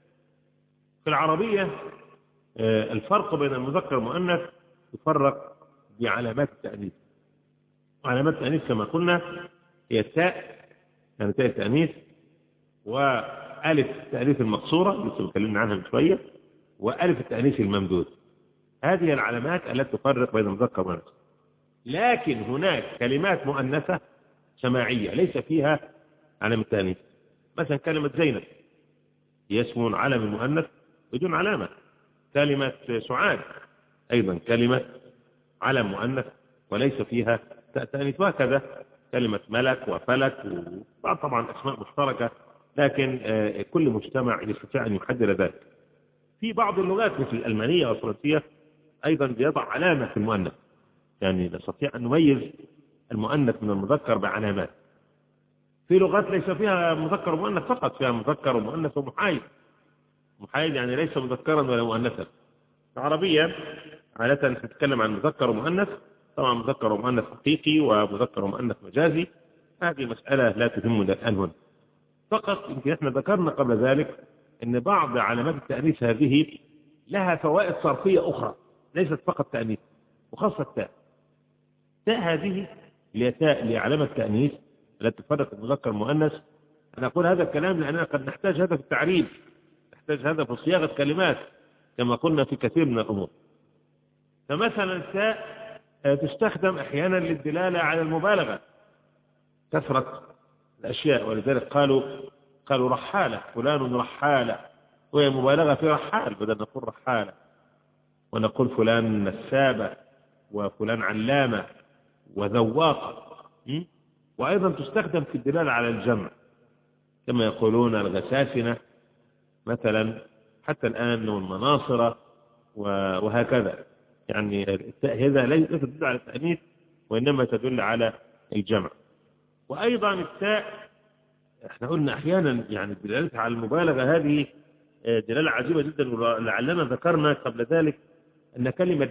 في العربية الفرق بين المذكر والمؤنث يفرق بعلامات التأنيث. علامات التأنيث كما قلنا هي التاء، يعني تاء التأنيث، وألف التأنيث المقصورة لسه اتكلمنا عنها من شوية، وألف التأنيث الممدود. هذه العلامات التي تفرق بين المذكر والمؤنث. لكن هناك كلمات مؤنثة سماعية ليس فيها علامة التأنيث، مثلا كلمة زينب هي اسم علم المؤنث بدون علامة. كلمة سعاد أيضا كلمة علم مؤنث وليس فيها تأنيث، وهكذا كلمة ملك وفلك، وبعض طبعا أسماء مشتركة، لكن كل مجتمع يستطيع أن يحدد ذلك. في بعض اللغات مثل الألمانية والفرنسية أيضا بيضع علامة في المؤنث، يعني نستطيع أن نميز المؤنث من المذكر بعلامات. في لغات ليس فيها مذكر ومؤنث فقط، فيها مذكر ومؤنث ومحايد. محايد يعني ليس مذكرا ولا مؤنثا. العربية عادة تتكلم عن مذكر ومؤنث، طبعا مذكر ومؤنث حقيقي ومذكر ومؤنث مجازي، هذه مسألة لا تهمنا الآن هنا. فقط يمكن احنا ذكرنا قبل ذلك أن بعض علامات التأنيث هذه لها فوائد صرفية أخرى، ليست فقط تأنيث، وخاصة التاء. تاء هذه اللي تاء لعلامة التأنيث التي تفرق المذكر والمؤنث. أنا أقول هذا الكلام لأننا قد نحتاج هذا في التعريف، نحتاج هذا في صياغة كلمات كما قلنا في كثير من الأمور. فمثلا التاء تستخدم أحيانا للدلالة على المبالغة، كثرة الأشياء، ولذلك قالوا رحالة، فلان رحالة، وهي مبالغة في رحال، بدل نقول رحالة، ونقول فلان نسابة وفلان علامة وذواقة. وأيضا تستخدم في الدلالة على الجمع كما يقولون الغساسنة مثلا، حتى الآن والمناصرة وهكذا. يعني التاء هذا ليست تدل على التأنيث وإنما تدل على الجمع. وأيضا التاء احنا قلنا أحيانا يعني دلالتها على المبالغة، هذه دلالة عجيبة جدا. ولعلنا ذكرنا قبل ذلك أن كلمة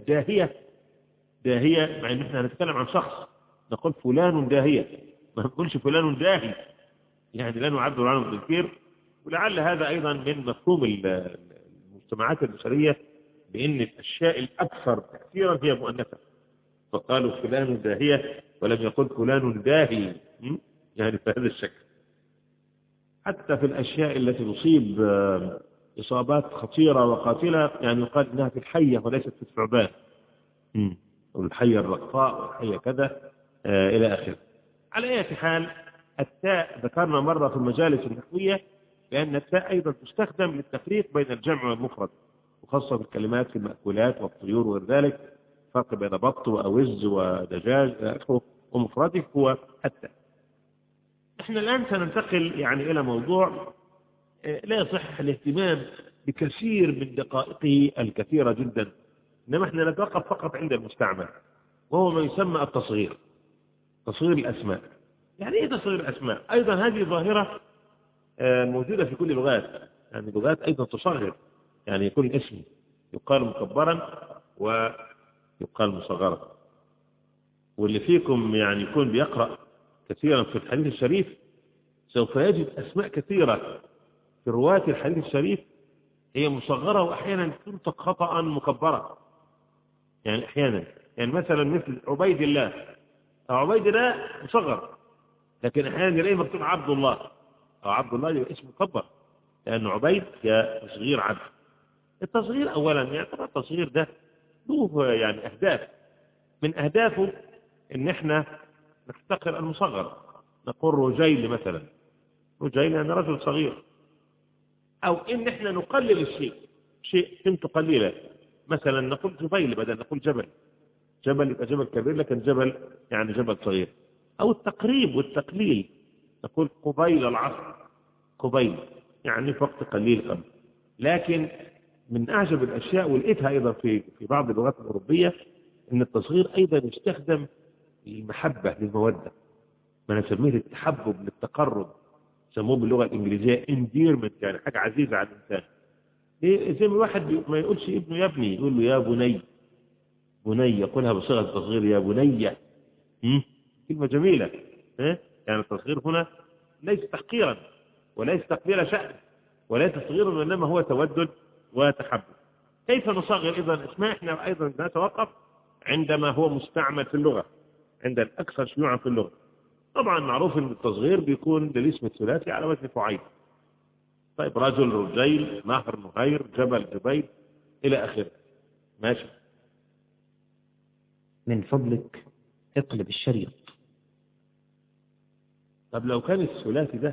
داهية مع أن احنا نتكلم عن شخص نقول فلان داهية، ما نقولش فلان داهي، يعني لا نعبر عنه بالكثير. ولعل هذا أيضا من مفهوم المجتمعات البشرية، بأن الأشياء الأكثر تأثيرا هي مؤنثة، فقالوا فلان داهية ولم يقل فلان داهي، يعني بهذا الشكل. حتى في الأشياء التي تصيب إصابات خطيرة وقاتلة، يعني يقال إنها في الحية وليست في الثعبان، والحية الرقاء والحية كذا إلى آخره. على أي حال التاء ذكرنا مرة في المجالس النحوية بأن التاء أيضا تستخدم للتفريق بين الجمع والمفرد، وخاصة في الكلمات في المأكولات والطيور وغير ذلك، فرق بين بط وأوز ودجاج ومفرده هو التاء. احنا الآن سننتقل يعني إلى موضوع لا يصح الاهتمام بكثير من دقائقه الكثيرة جدا، إنما احنا نتوقف فقط عند المستعمل، وهو ما يسمى التصغير، تصغير الأسماء. يعني إيه تصغير الأسماء؟ أيضا هذه ظاهرة موجودة في كل اللغات، يعني اللغات أيضا تصغر، يعني يكون اسم يقال مكبرا ويقال مصغرا. واللي فيكم يعني يكون بيقرأ كثيرا في الحديث الشريف سوف يجد أسماء كثيرة في رواة الحديث الشريف هي مصغرة، وأحيانا تنطق خطأ مكبرة. يعني أحيانا يعني مثلا مثل عبيد الله، عبيد الله مصغر، لكن أحيانا يلاقيه مكتوب عبد الله، أو عبد الله يبقى اسم مكبر، لأن عبيد هي تصغير عبد. التصغير أولا يعني طبعا التصغير ده له يعني أهداف، من أهدافه إن إحنا نحتقر المصغر، نقول رجيل مثلا، رجيل يعني رجل صغير، أو إن إحنا نقلل الشيء، شيء قيمته قليلة، مثلا نقول جبيل بدل نقول جبل، جبل يبقى جبل كبير لكن جبل يعني جبل صغير. أو التقريب والتقليل، نقول قبيل العصر، قبيل يعني في وقت قليل قبل. لكن من أعجب الأشياء ولقيتها أيضا في بعض اللغات الأوروبية أن التصغير أيضا يستخدم للمحبة للمودة، ما نسميه للتحبب للتقرب، يسموه باللغة الإنجليزية endearment، يعني حاجة عزيزة على الإنسان. زي ما الواحد ما يقولش ابنه يا ابني، يقول له يا بني، بني يقولها بصيغة التصغير يا بني، كلمة جميلة. يعني التصغير هنا ليس تحقيرا وليس تقليل شأن وليس تصغيرا، وإنما هو تودد وتحبب. كيف نصغر إذن اسماء؟ احنا أيضا نتوقف عندما هو مستعمل في اللغة، عند الأكثر شيوعا في اللغة. طبعا معروف أن التصغير بيكون للاسم الثلاثي على وزن فعيل. طيب رجل، رجيل، نهر، نهير، جبل، جبيل، إلى آخره. ماشي. من فضلك اقلب الشريط. طب لو كان الثلاثي ده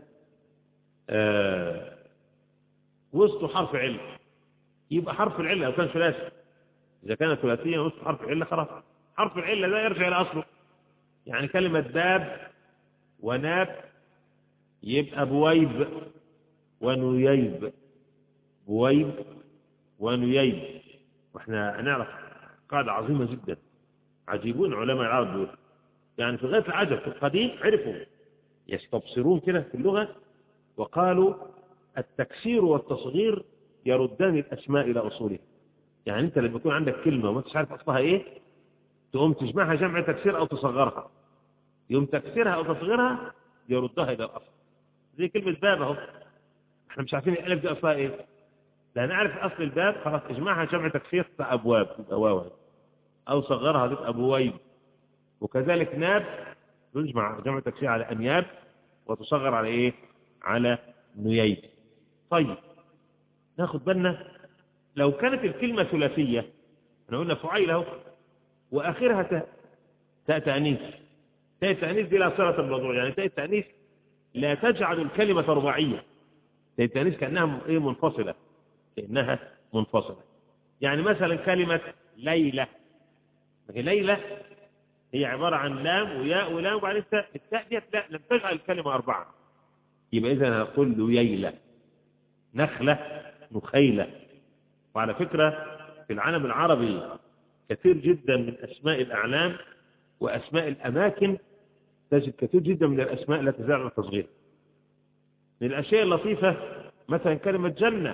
وسطه حرف علة، يبقى حرف العلة لو كان ثلاثي، إذا كان ثلاثيا وسط حرف العلة خلاص حرف العلة ده يرجع إلى أصله. يعني كلمة باب وناب يبقى بويب ونييب، بويب ونييب. واحنا نعرف قاعدة عظيمة جدا، عجيبون علماء العرب دول، يعني في غاية العجب في القديم عرفوا يستبصرون كده في اللغة، وقالوا التكسير والتصغير يردان الأسماء إلى أصولها. يعني أنت لما يكون عندك كلمة وما انتش عارف أصلها إيه، تقوم تجمعها جمع تكسير أو تصغرها، يوم تكسيرها أو تصغيرها يردها إلى الأصل. زي كلمة باب أهو، احنا مش عارفين الألف دي أصلها إيه، لا نعرف أصل الباب خلاص اجمعها جمع تكسير تبقى أبواب، تبقى واو، أو صغرها تبقى أبويب. وكذلك ناب تجمع جمع تكسير على أنياب وتصغر على إيه؟ على نييب. طيب ناخد بالنا لو كانت الكلمة ثلاثية، احنا قلنا فعيل اهو وآخرها تاء تأنيث. تاء التأنيث دي لا صلة بالموضوع، يعني تاء التأنيث لا تجعل الكلمة رباعية. تاء التأنيث كأنها إيه؟ منفصلة، كأنها منفصلة. يعني مثلا كلمة ليلة، ليلة هي عبارة عن لام وياء ولام وبعدين التاء. التاء دي لا لم تجعل الكلمة أربعة، يبقى إذا نقول له ييلة، نخلة، نخيلة. وعلى فكرة في العالم العربي كثير جدا من أسماء الأعلام وأسماء الأماكن تجد كثير جدا من الأسماء لا تزال على التصغير. من الأشياء اللطيفة مثلا كلمة جنة،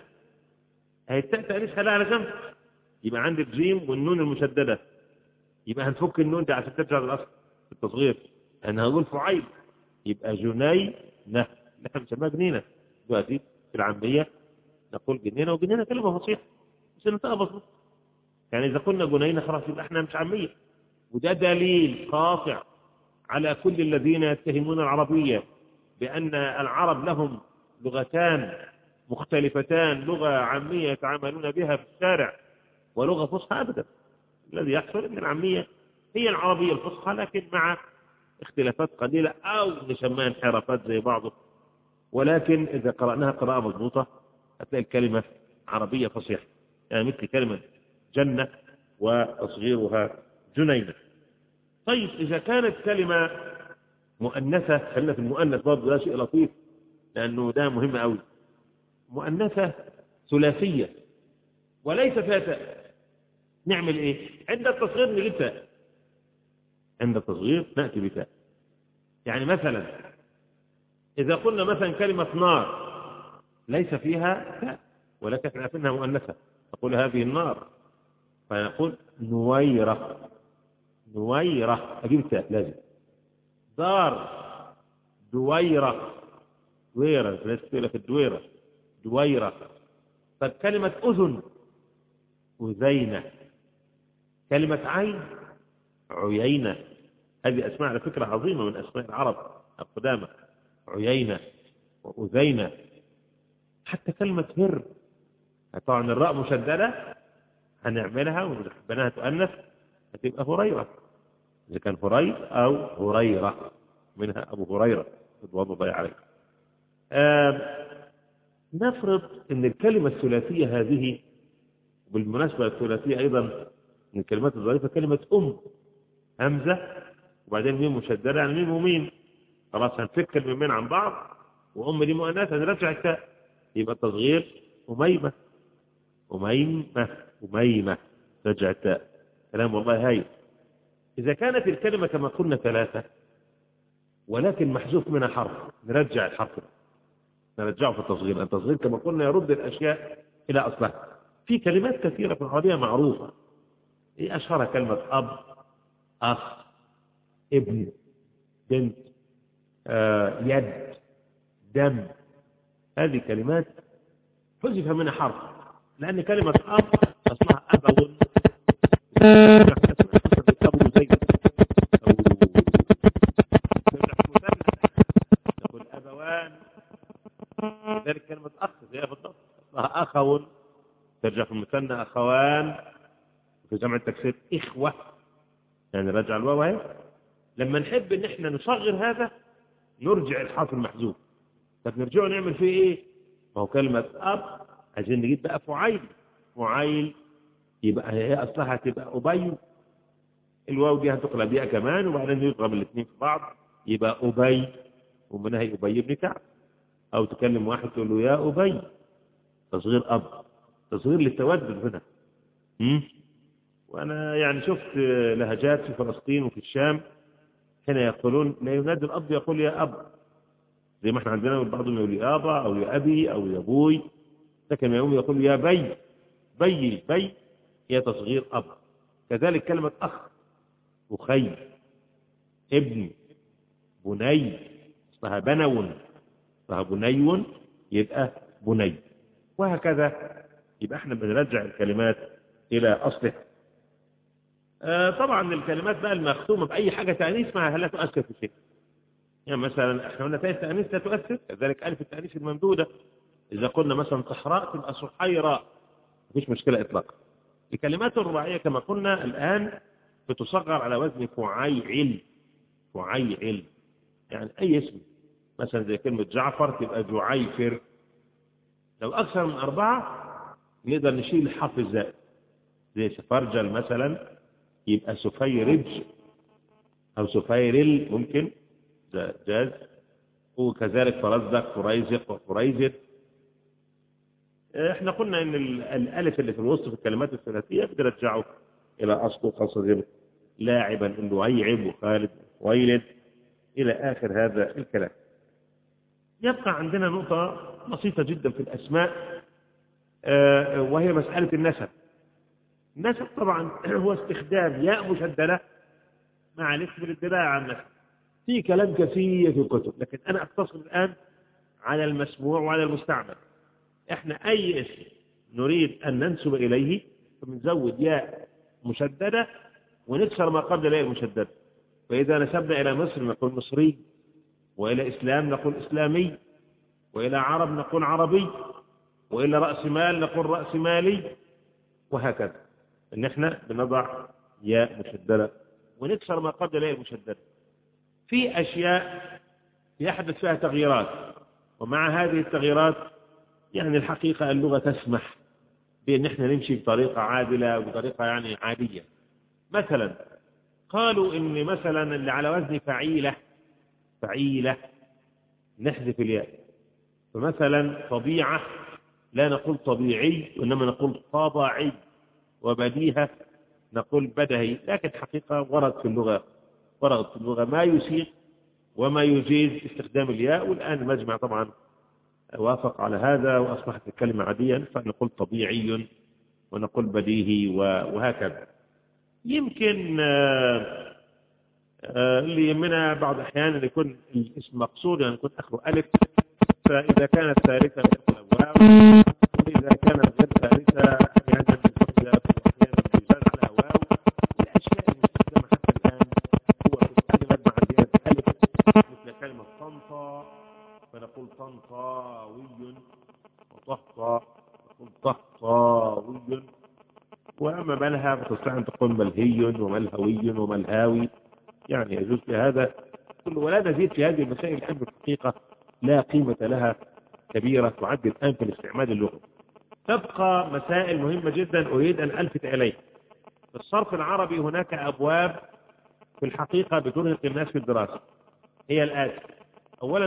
هي التاء تأنيث خليها على جنب، يبقى عندك جيم والنون المشددة، يبقى هنفك النون دي عشان ترجع للأصل في التصغير. أنا هقول فعيل يبقى جنينة، اللي احنا بنسميها جنينة دلوقتي في العامية، نقول جنينة، وجنينة كلمة فصيحة مش ننطقها مظبوط. يعني إذا قلنا جنينة خلاص يبقى احنا مش عامية. وده دليل قاطع على كل الذين يتهمون العربية بأن العرب لهم لغتان مختلفتان، لغة عامية يتعاملون بها في الشارع ولغة فصحى. أبدا، الذي يحصل أن العامية هي العربية الفصحى لكن مع اختلافات قليلة أو نسميها انحرافات زي بعضه، ولكن إذا قرأناها قراءة مضبوطة هتلاقي الكلمة عربية فصيحة. يعني مثل كلمة جنة وتصغيرها جنينة. طيب إذا كانت كلمة مؤنثة، خلينا في المؤنث برضه، ده شيء لطيف لأنه ده مهم قوي. مؤنثة ثلاثية وليس فيها تاء، نعمل إيه؟ عند التصغير نجيب تاء، عند التصغير نأتي بتاء. يعني مثلا إذا قلنا مثلا كلمة نار ليس فيها تاء ولكن احنا عارفينها مؤنثة، نقول هذه النار، فنقول نويرة. نويرة أجيب التاء لازم. دار، دويرة، دويرة ليس تقول لك الدويرة، دويرة. طب كلمة أذن أذينة، كلمة عين عيينة. هذه أسماء على فكرة عظيمة من أسماء العرب القدامى، عيينة وأذينة. حتى كلمة هر، طبعا الراء مشددة هنعملها ونحبناها تؤنث هتبقى هريرة، إذا كان هرير أو هريرة، منها أبو هريرة رضوان الله عليه. نفرض أن الكلمة الثلاثية هذه، وبالمناسبة الثلاثية أيضا من الكلمات الظريفة كلمة همزة وبعدين ميم مشددة، يعني ميم وميم، خلاص هنفك الميمين عن بعض، دي مؤنثة هنرجع التاء، يبقى التصغير أميمة، أميمة رجع التاء. كلام والله هاي. إذا كانت الكلمة كما قلنا ثلاثة ولكن محذوف منها حرف، نرجع الحرف، نرجعه في التصغير. التصغير كما قلنا يرد الأشياء إلى أصلها. في كلمات كثيرة في العربية معروفة، أشهرها كلمة أب، أخ، ابن، بنت، يد، دم. هذه كلمات حذف منها حرف، لأن كلمة أب أصلها أبو، أبو زيد، نقول أبوان. ذلك كلمة أخ زيها بالضبط، أصلها أخو، ترجع في المثنى أخوان، في جمع التكسير إخوة، يعني رجع الواو اهي. لما نحب ان احنا نصغر هذا نرجع الحرف المحذوف. طب نرجعه نعمل فيه ايه؟ ما هو كلمة اب عايزين نجيب بقى فعيل، فعيل يبقى هي اصلها تبقى ابي، الواو دي هتقلب ياء كمان وبعدين يضرب الاثنين في بعض يبقى ابي، ومنها ابي بن كعب. او تكلم واحد تقول له يا ابي، تصغير اب. تصغير للتودد هنا. وأنا يعني شفت لهجات في فلسطين وفي الشام هنا يقولون لا ينادي الأب يقول يا أب، زي ما احنا عندنا بعضهم يقول يا أبا أو يا أبي أو يا أبوي، لكن يوم يقول يا بي. بي هي تصغير أب. كذلك كلمة أخ، أخي، ابن، بني، اسمها بنون، اسمها بني يبقى بني، وهكذا. يبقى احنا بنرجع الكلمات إلى أصلها. طبعا الكلمات بقى المختومة بأي حاجة تأنيث معها لا تؤثر في شيء. يعني مثلا احنا قلنا تاء التأنيث لا تؤثر، كذلك ألف التأنيث الممدودة. إذا قلنا مثلا صحراء تبقى صحيراء، مفيش مشكلة إطلاقا. الكلمات الرباعية كما قلنا الآن بتصغر على وزن فعيل. فعيل يعني أي اسم، مثلا زي كلمة جعفر تبقى جعيفر. لو أكثر من 4 نقدر نشيل الحرف الزائد، زي سفرجل مثلا يبقى سفيرج أو سفيرل ممكن جاز، وكذلك فرزدق فريزق وفريزت. احنا قلنا ان الالف اللي في الوسط في الكلمات الثلاثيه بنرجعه الى اصله، خاصه زي لاعبا انه يعب، وخالد ويلد الى اخر هذا الكلام. يبقى عندنا نقطه بسيطه جدا في الاسماء، وهي مساله النسب. النسب طبعا هو استخدام ياء مشدده مع الاسم للدلاله على النسب. في كلام كثير في الكتب، لكن انا اقتصر الان على المسموع وعلى المستعمل. احنا اي اسم نريد ان ننسب اليه فبنزود ياء مشدده ونكسر ما قبل الياء المشدده. فاذا نسبنا الى مصر نقول مصري، والى اسلام نقول اسلامي، والى عرب نقول عربي، والى راس مال نقول راس مالي، وهكذا. ان احنا بنضع ياء مشدده ونكسر ما قبل الياء المشدده. في اشياء يحدث فيها تغييرات، ومع هذه التغييرات يعني الحقيقة اللغة تسمح بأن احنا نمشي بطريقة عادلة وبطريقة يعني عادية. مثلا قالوا إن مثلا اللي على وزن فعيلة نحذف الياء. فمثلا طبيعة لا نقول طبيعي وإنما نقول طبيعي، وبديهة نقول بدهي. لكن حقيقة ورد في اللغة ما يسيء وما يجيز استخدام الياء، والآن المجمع طبعا وافق على هذا وأصبحت الكلمة عاديا، فنقول طبيعي ونقول بديهي وهكذا. يمكن اللي يهمنا بعض الأحيان يكون الاسم مقصود، يعني يكون آخره ألف، فإذا كانت ثالثة نقول واو، وإذا كانت غير ثالثة يعني نقول يزال على واو. الأشياء المستخدمة حتى الآن هو في الكلمات مع زيادة ألف، مثل كلمة طنطا فنقول طنطاوي، وطهطا نقول طهطاوي. وأما ملهى فتستطيع أن تقول ملهي وملهوي وملهاوي، يعني يجوز في هذا كله. ولا نزيد في هذه المسائل الآن بالحقيقة لا قيمة لها كبيرة تعد الآن في الاستعمال اللغوي. تبقى مسائل مهمة جدا أريد أن ألفت إليها. في الصرف العربي هناك أبواب في الحقيقة بترهق الناس في الدراسة، هي الآتي. أولا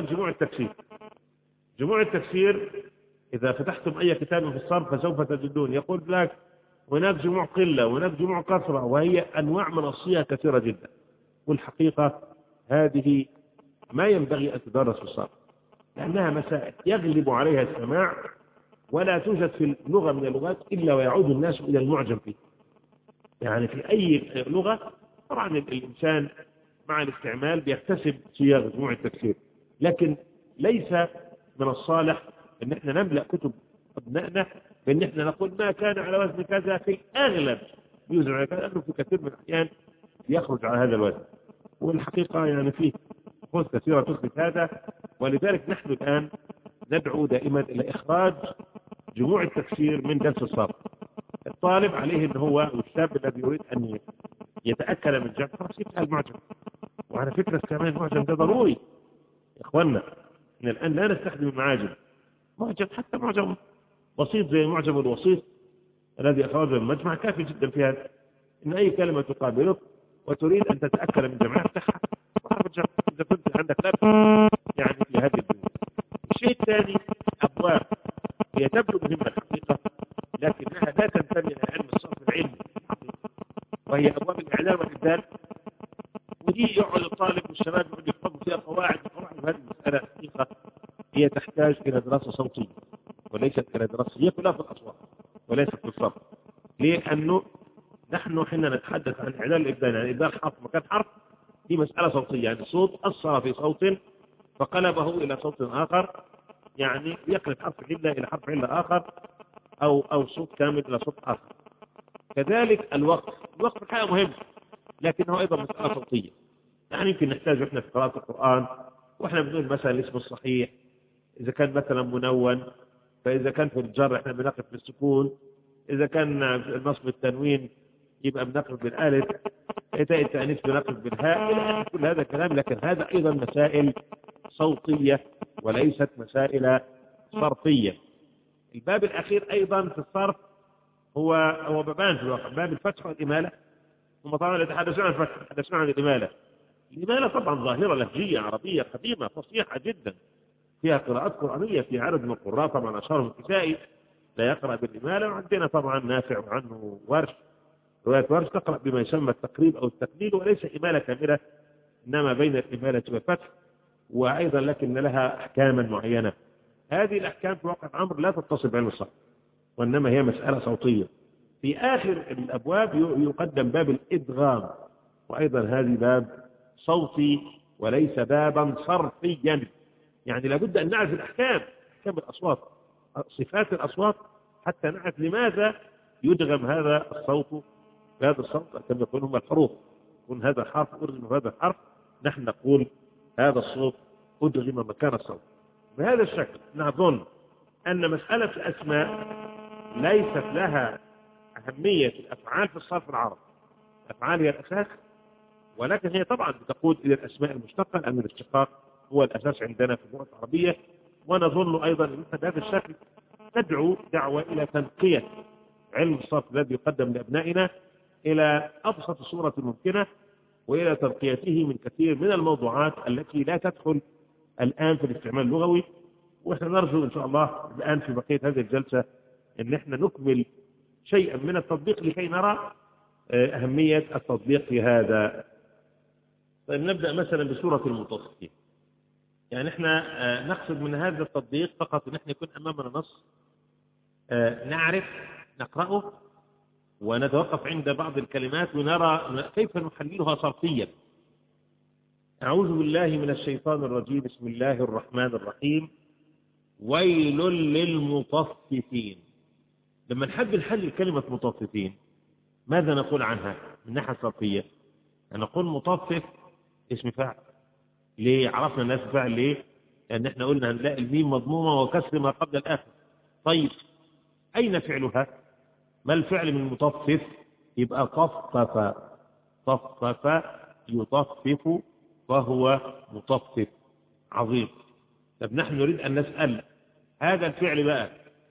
جموع التفسير إذا فتحتم أي كتاب في الصرف فسوف تجدون يقول لك هناك جموع قلة وهناك جموع كثرة، وهي أنواع من الصيغ كثيرة جدا. والحقيقة هذه ما ينبغي أن تدرس في الصرف، لأنها مسائل يغلب عليها السماع، ولا توجد في لغة من اللغات إلا ويعود الناس إلى المعجم فيه. يعني في أي لغة طبعا الإنسان مع الاستعمال بيكتسب صيغ جموع التفسير، لكن ليس من الصالح ان احنا نملأ كتب ابنائنا بان احنا نقول ما كان على وزن كذا في الاغلب يوزن على كذا، لانه في كثير من الاحيان يخرج على هذا الوزن. والحقيقه يعني فيه بحوث كثيره تثبت هذا، ولذلك نحن الان ندعو دائما الى اخراج جموع التفسير من درس الصرف. الطالب عليه ان هو والشاب الذي يريد ان يتاكل من جمع خلاص يفتح المعجم. وعلى فكره كمان المعجم ده ضروري يا اخوانا. إن الآن لا نستخدم المعاجم، معجم حتى معجم بسيط زي المعجم الوسيط الذي أخرجه المجمع كافي جدا في هذا. إن أي كلمة تقابلك وتريد أن تتأكد من جمعها افتحها واعرف الجمع إذا كنت عندك لب يعني في هذه الدنيا. الشيء الثاني أبواب هي تبدو مهمة الحقيقة، لكن هي تحتاج إلى دراسة صوتية وليست إلى دراسة، هي كلها في الأصوات وليست في الصرف. لأنه نحن حين نتحدث عن إعدال الإبدال، يعني إبدال حرف مكان حرف، دي مسألة صوتية، يعني صوت أثر في صوت فقلبه إلى صوت آخر، يعني يقلب حرف علة إلى حرف علة آخر، أو صوت كامل إلى صوت آخر. كذلك الوقف الحقيقة مهم، لكنه أيضا مسألة صوتية. يعني يمكن نحتاج إحنا في قراءة القرآن وإحنا بنقول مثلا الاسم الصحيح إذا كان مثلا منون، فإذا كان في الجر إحنا بنقف بالسكون، إذا كان النصب التنوين يبقى بنقف بالالف، إتاء التأنيث بنقف بالهاء، إلى آخر كل هذا الكلام. لكن هذا أيضا مسائل صوتية وليست مسائل صرفية. الباب الأخير أيضا في الصرف هو بابان في الواقع، باب الفتح والإمالة. هم طبعا يتحدثون عن الفتح، يتحدثون عن الإمالة. الإمالة طبعا ظاهرة لهجية عربية قديمة فصيحة جدا، فيها قراءات قرآنية في عدد من القراء، طبعا أشهرهم الكسائي لا يقرأ بالإمالة، وعندنا طبعا نافع وعنه ورش، رواية ورش تقرأ بما يسمى التقريب أو التكميل، وليس إمالة كاملة إنما بين الإمالة والفتح، وأيضا لكن لها أحكاما معينة. هذه الأحكام في واقع الأمر لا تتصل بعلم الصرف، وإنما هي مسألة صوتية. في آخر الأبواب يقدم باب الإدغام، وأيضا هذه باب صوتي وليس بابا صرفيا. يعني لابد أن نعرف أحكام الأصوات، صفات الأصوات، حتى نعرف لماذا يدغم هذا الصوت بهذا الصوت، كما يقول هم الحروف، يكون هذا الحرف أدغم وهذا الحرف، نحن نقول هذا الصوت أدغم مكان الصوت. بهذا الشكل نظن أن مسألة الأسماء ليست لها أهمية الأفعال في الصرف العربي. الأفعال هي الأساس، ولكن هي طبعا بتقود إلى الأسماء المشتقة، لأن الاشتقاق هو الأساس عندنا في اللغة العربية. ونظن أيضا أن بهذا الشكل تدعو دعوة إلى تنقية علم الصرف الذي يقدم لأبنائنا إلى أبسط صورة ممكنة، وإلى تنقيته من كثير من الموضوعات التي لا تدخل الآن في الاستعمال اللغوي. وإحنا نرجو إن شاء الله الآن في بقية هذه الجلسة أن احنا نكمل شيئا من التطبيق لكي نرى أهمية التطبيق في هذا. طيب نبدأ مثلا بسورة المطففين. يعني احنا نقصد من هذا التطبيق فقط ان احنا يكون امامنا نص نعرف نقرأه ونتوقف عند بعض الكلمات ونرى كيف نحللها صرفيا. أعوذ بالله من الشيطان الرجيم، بسم الله الرحمن الرحيم. ويل للمطففين. لما نحب نحلل كلمة مطففين ماذا نقول عنها من الناحية الصرفية؟ نقول مطفف اسم فاعل. ليه عرفنا الناس فاعل؟ ليه؟ لأن احنا قلنا هنلاقي الميم مضمومة وكسر ما قبل الآخر. طيب أين فعلها؟ ما الفعل من مطفف؟ يبقى طفف. طفف يطفف وهو مطفف. عظيم. طب نحن نريد أن نسأل هذا الفعل بقى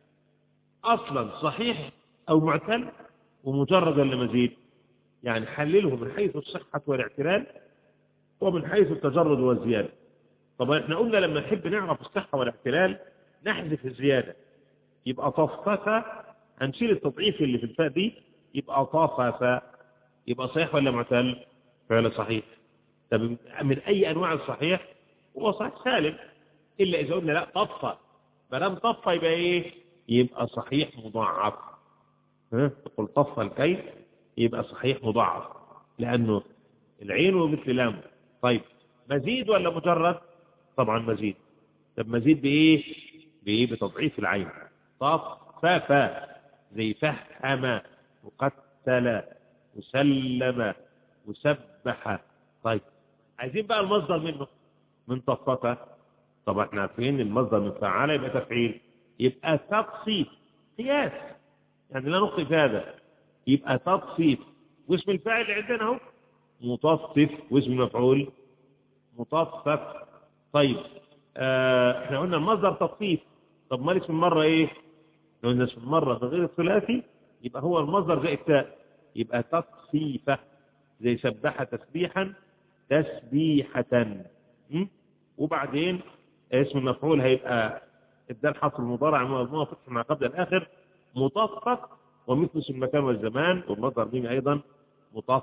أصلا صحيح أو معتل ومجرد ولا مزيد؟ يعني حلله من حيث الصحة والاعتلال ومن حيث التجرد والزيادة. طبعا احنا قلنا لما نحب نعرف الصحة والاعتلال نحذف الزيادة، يبقى طفف، هنشيل التضعيف اللي في الفاء دي، يبقى طفف. يبقى صحيح ولا معتل؟ فعلا صحيح. طب من أي أنواع الصحيح؟ هو صحيح سالم، إلا إذا قلنا لا طفة، فلم طفة يبقى إيه؟ يبقى صحيح مضاعف. تقول طفة الكيف يبقى صحيح مضاعف لأنه العين ومثل لام. طيب مزيد ولا مجرد؟ طبعا مزيد. طب مزيد بإيه؟ بإيه؟ بتضعيف العين. طفف زي فهم وقتل وسلم وسبح. طيب عايزين بقى المصدر منه، من طفف. طبعا احنا عارفين المصدر من فعل يبقى تفعيل، يبقى تطفيف قياس، يعني لا نخطئ في هذا، يبقى تطفيف. واسم الفاعل عندنا اهو مطفف، واسم المفعول مطفف. طيب احنا قلنا المصدر تطفيف. طب ما اسم المرة ايه؟ لو قلنا اسم المرة غير الثلاثي يبقى هو المصدر زي التاء، يبقى تطفيفة زي سبح تسبيحا تسبيحة. وبعدين اسم المفعول هيبقى الدال حرف المضارع مضمومة فتح مع قبل الآخر مطفف، ومثل اسم المكان والزمان والمصدر مين أيضا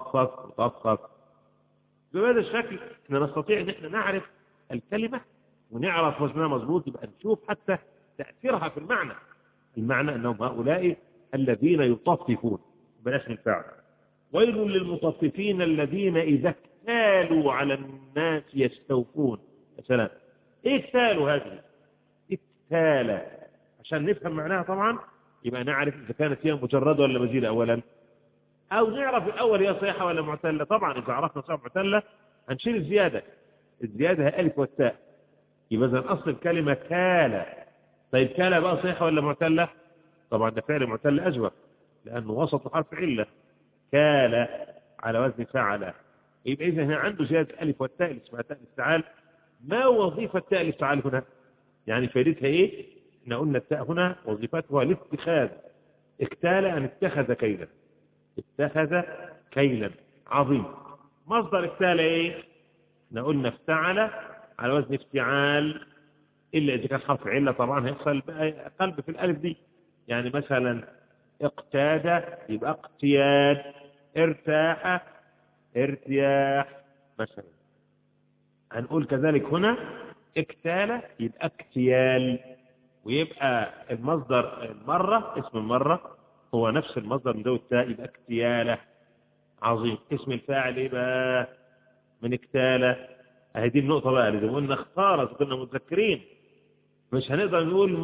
مطفف. بهذا الشكل احنا نستطيع ان احنا نعرف الكلمة ونعرف وزنها مظبوط يبقى نشوف حتى تأثيرها في المعنى. المعنى أنهم هؤلاء الذين يطففون بلاش الفعل. ويل للمطففين الذين إذا اكتالوا على الناس يستوفون. يا سلام، إيه اكتالوا هذه؟ اكتالة عشان نفهم معناها طبعا يبقى نعرف إذا كانت هي مجردة ولا مزيدة أولا، أو نعرف الأول هي صحيحة ولا معتلة. طبعا إذا عرفنا صحيحة معتلة هنشيل الزيادة. الزيادة هي ألف والتاء، يبقى إذا أصل الكلمة كالة. طيب كالة بقى صحيحة ولا معتلة؟ طبعا ده فعل معتل أجوف لأنه وسط حرف علة. كالة على وزن فعل، يبقى إذا هنا عنده زيادة ألف والتاء اللي اسمها تاء الافتعال. ما وظيفة تاء الافتعال هنا؟ يعني فائدتها إيه؟ احنا قلنا التاء هنا وظيفتها الاتخاذ. اكتال أن اتخذ كيلا، اتخذ كيلا عظيم. مصدر اكتال إيه؟ احنا قلنا افتعل على وزن افتعال، إلا إذا كان حرف علة طبعا هيحصل قلب في الألف دي. يعني مثلا اقتاد يبقى اقتياد، ارتاح ارتياح مثلا. هنقول كذلك هنا اكتال يبقى اكتيال، ويبقى المصدر المرة، اسم المرة هو نفس المصدر من ذوي التاء يبقى اكتيالة عظيم. اسم الفاعل يبقى من اكتالة. هذه النقطة بقى اللي قلنا اختارت كنا متذكرين، مش هنقدر نقول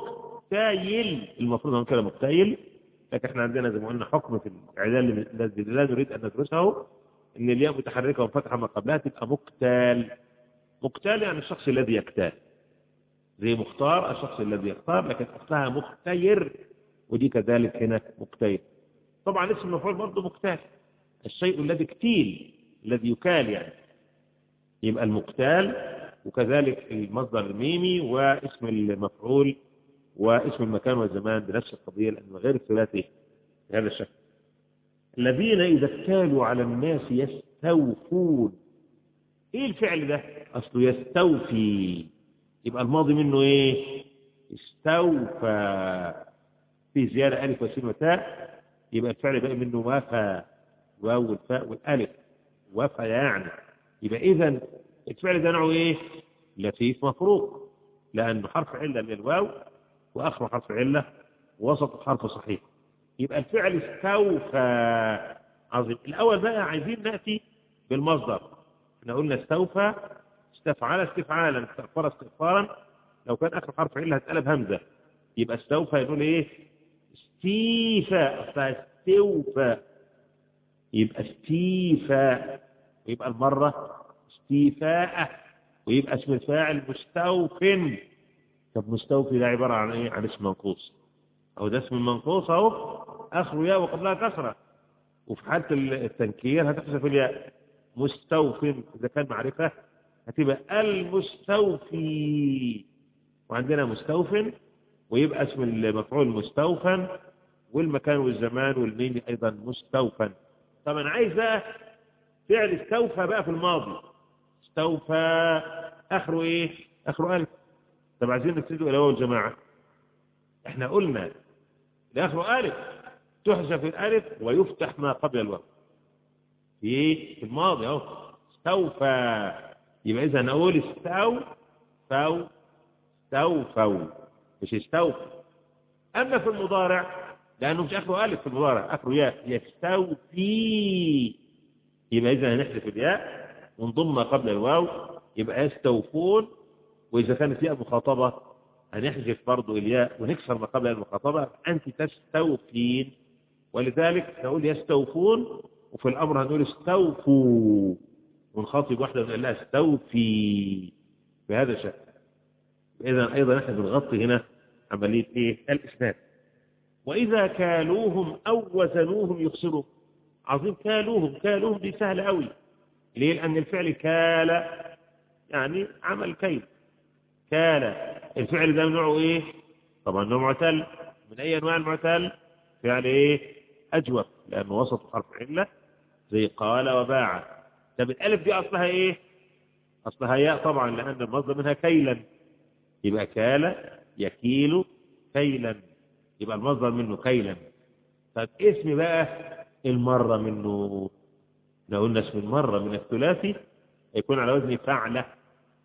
مكتايل، المفروض ان كده مكتايل، لكن احنا عندنا زي ما قلنا حكم في الاعلان الذي لا نريد ان ندرسه، ان الياء متحركه وفتحه ما قبلها تبقى مقتال. مقتال يعني الشخص الذي يقتال، زي مختار الشخص الذي يختار، لكن اصلها مختير، ودي كذلك هنا مقتيل. طبعا اسم المفعول برضه مقتال، الشيء الذي اكتيل الذي يكال يعني، يبقى المقتال. وكذلك المصدر الميمي واسم المفعول واسم المكان والزمان بنفس القضية لأنه غير الثلاثي بهذا الشكل. الذين إذا اكتالوا على الناس يستوفون. إيه الفعل ده؟ أصله يستوفي، يبقى الماضي منه إيه؟ استوفى، في زيادة ألف وسين وتاء، يبقى الفعل بقى منه وفى، واو والفاء والألف، وفى يعني. يبقى إذن الفعل ده نوعه إيه؟ لفيف مفروق، لأنه حرف علة من الواو وآخر حرف علة ووسط حرف صحيح. يبقى الفعل استوفى عظيم. الأول بقى عايزين نأتي بالمصدر. احنا قلنا استوفى، استفعل استفعالا، استغفر استغفارا. لو كان آخر حرف علة هتقلب همزة، يبقى استوفى يقول إيه؟ استيفى، فاستوفى يبقى استيفى، ويبقى المرة استيفاء، ويبقى اسم الفاعل مستوفٍ. طب مستوفي ده عبارة عن ايه؟ عن اسم منقوص، او ده اسم منقوص اهو اخره ياء وقبلها كسرة، وفي حالة التنكير هتحذف الياء. مستوفٍ اذا كان معرفة هتبقى المستوفي، وعندنا مستوفٍ، ويبقى اسم المفعول مستوفا، والمكان والزمان والميم ايضا مستوفا. طب انا عايز بقى فعل استوفى بقى في الماضي. استوفى اخره ايه؟ اخره الف. طب عايزين نكتبه الى واو الجماعه. احنا قلنا لاخره الف تحذف الالف ويفتح ما قبل الواو في الماضي اهو. استوفى، يبقى اذا نقول استوفوا، استوفوا مش استوفى. اما في المضارع لانه مش اخره الف، في المضارع اخره ياء، يستوفي، يبقى اذا هنحذف الياء ونضم ما قبل الواو يبقى يستوفون. واذا كانت ياء مخاطبه هنحذف برضه الياء ونكسر ما قبل المخاطبه، انت تستوفين. ولذلك نقول يستوفون، وفي الامر هنقول استوفوا، ونخاطب واحده ونقول لها استوفي بهذا الشكل. اذا ايضا احنا بنغطي هنا عمليه ايه؟ الاسناد. واذا كالوهم او وزنوهم يخسرون. عظيم. كالوهم دي سهله قوي. ليه؟ لان الفعل كال يعني عمل كيل. كال الفعل ده نوعه ايه؟ طبعا نوع معتل. من اي انواع المعتل؟ فعل ايه؟ اجوف، لانه وسط حرف عله زي قال وباع. طب الالف دي اصلها ايه؟ اصلها ياء طبعا، لان المصدر منها كيلا، يبقى كال يكيل كيلا، يبقى المصدر منه كيلا. طب اسم بقى المره منه، لو قلنا اسم المره من الثلاثي يكون على وزن فعله.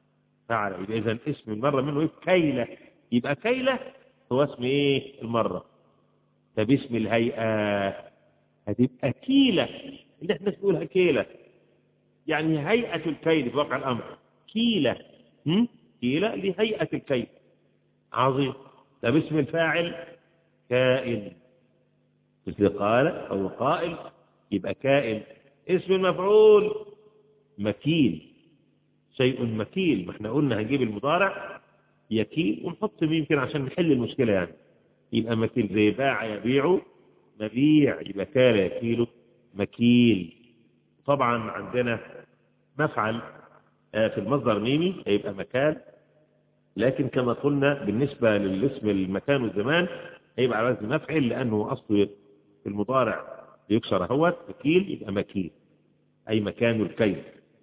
فعل. يبقى إذا اسم المرة منه إيه؟ كيلة. يبقى كيلة هو اسم إيه؟ المرة. طب اسم الهيئة هتبقى كيلة، اللي احنا نقولها كيلة، يعني هيئة الكيل في واقع الأمر كيلة. كيلة لهيئة الكيل. عظيم. طب اسم الفاعل كائن، مثل قال أو قائل، يبقى كائن. اسم المفعول مكيل، شيء مكيل. ما احنا قلنا هنجيب المضارع يكيل ونحط ميم كده عشان نحل المشكلة يعني. يبقى مكيل زي باع يبيع مبيع، يبقى كال يكيل مكيل. طبعا عندنا مفعل في المصدر ميمي هيبقى مكان، لكن كما قلنا بالنسبة للاسم المكان والزمان هيبقى على وزن مفعل، لأنه أصله في المضارع يكسر هو مكيل، يبقى مكيل أي مكان الكيل.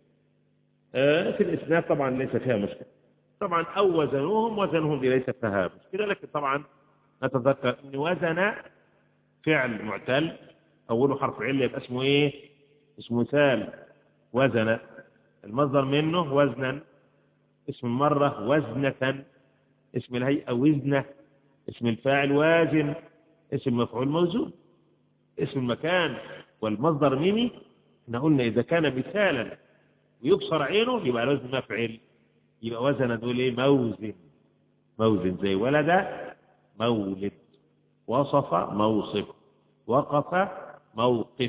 في الإسناد طبعا ليس فيها مشكلة. طبعا أو وزنهم ليس فيها مشكلة، لكن طبعا نتذكر أن وزن فعل معتل أوله حرف علة يبقى اسمه إيه؟ اسمه مثال. وزن المصدر منه وزنا، اسم المرة وزنة، اسم الهيئة وزنة، اسم الفاعل وازن، اسم المفعول موزون. اسم المكان والمصدر ميمي احنا قلنا إذا كان مثالا ويكسر عينه يبقى وزن مفعل، يبقى وزن دول ايه؟ موزن. موزن زي ولد مولد، وصف موصف، وقف موقف.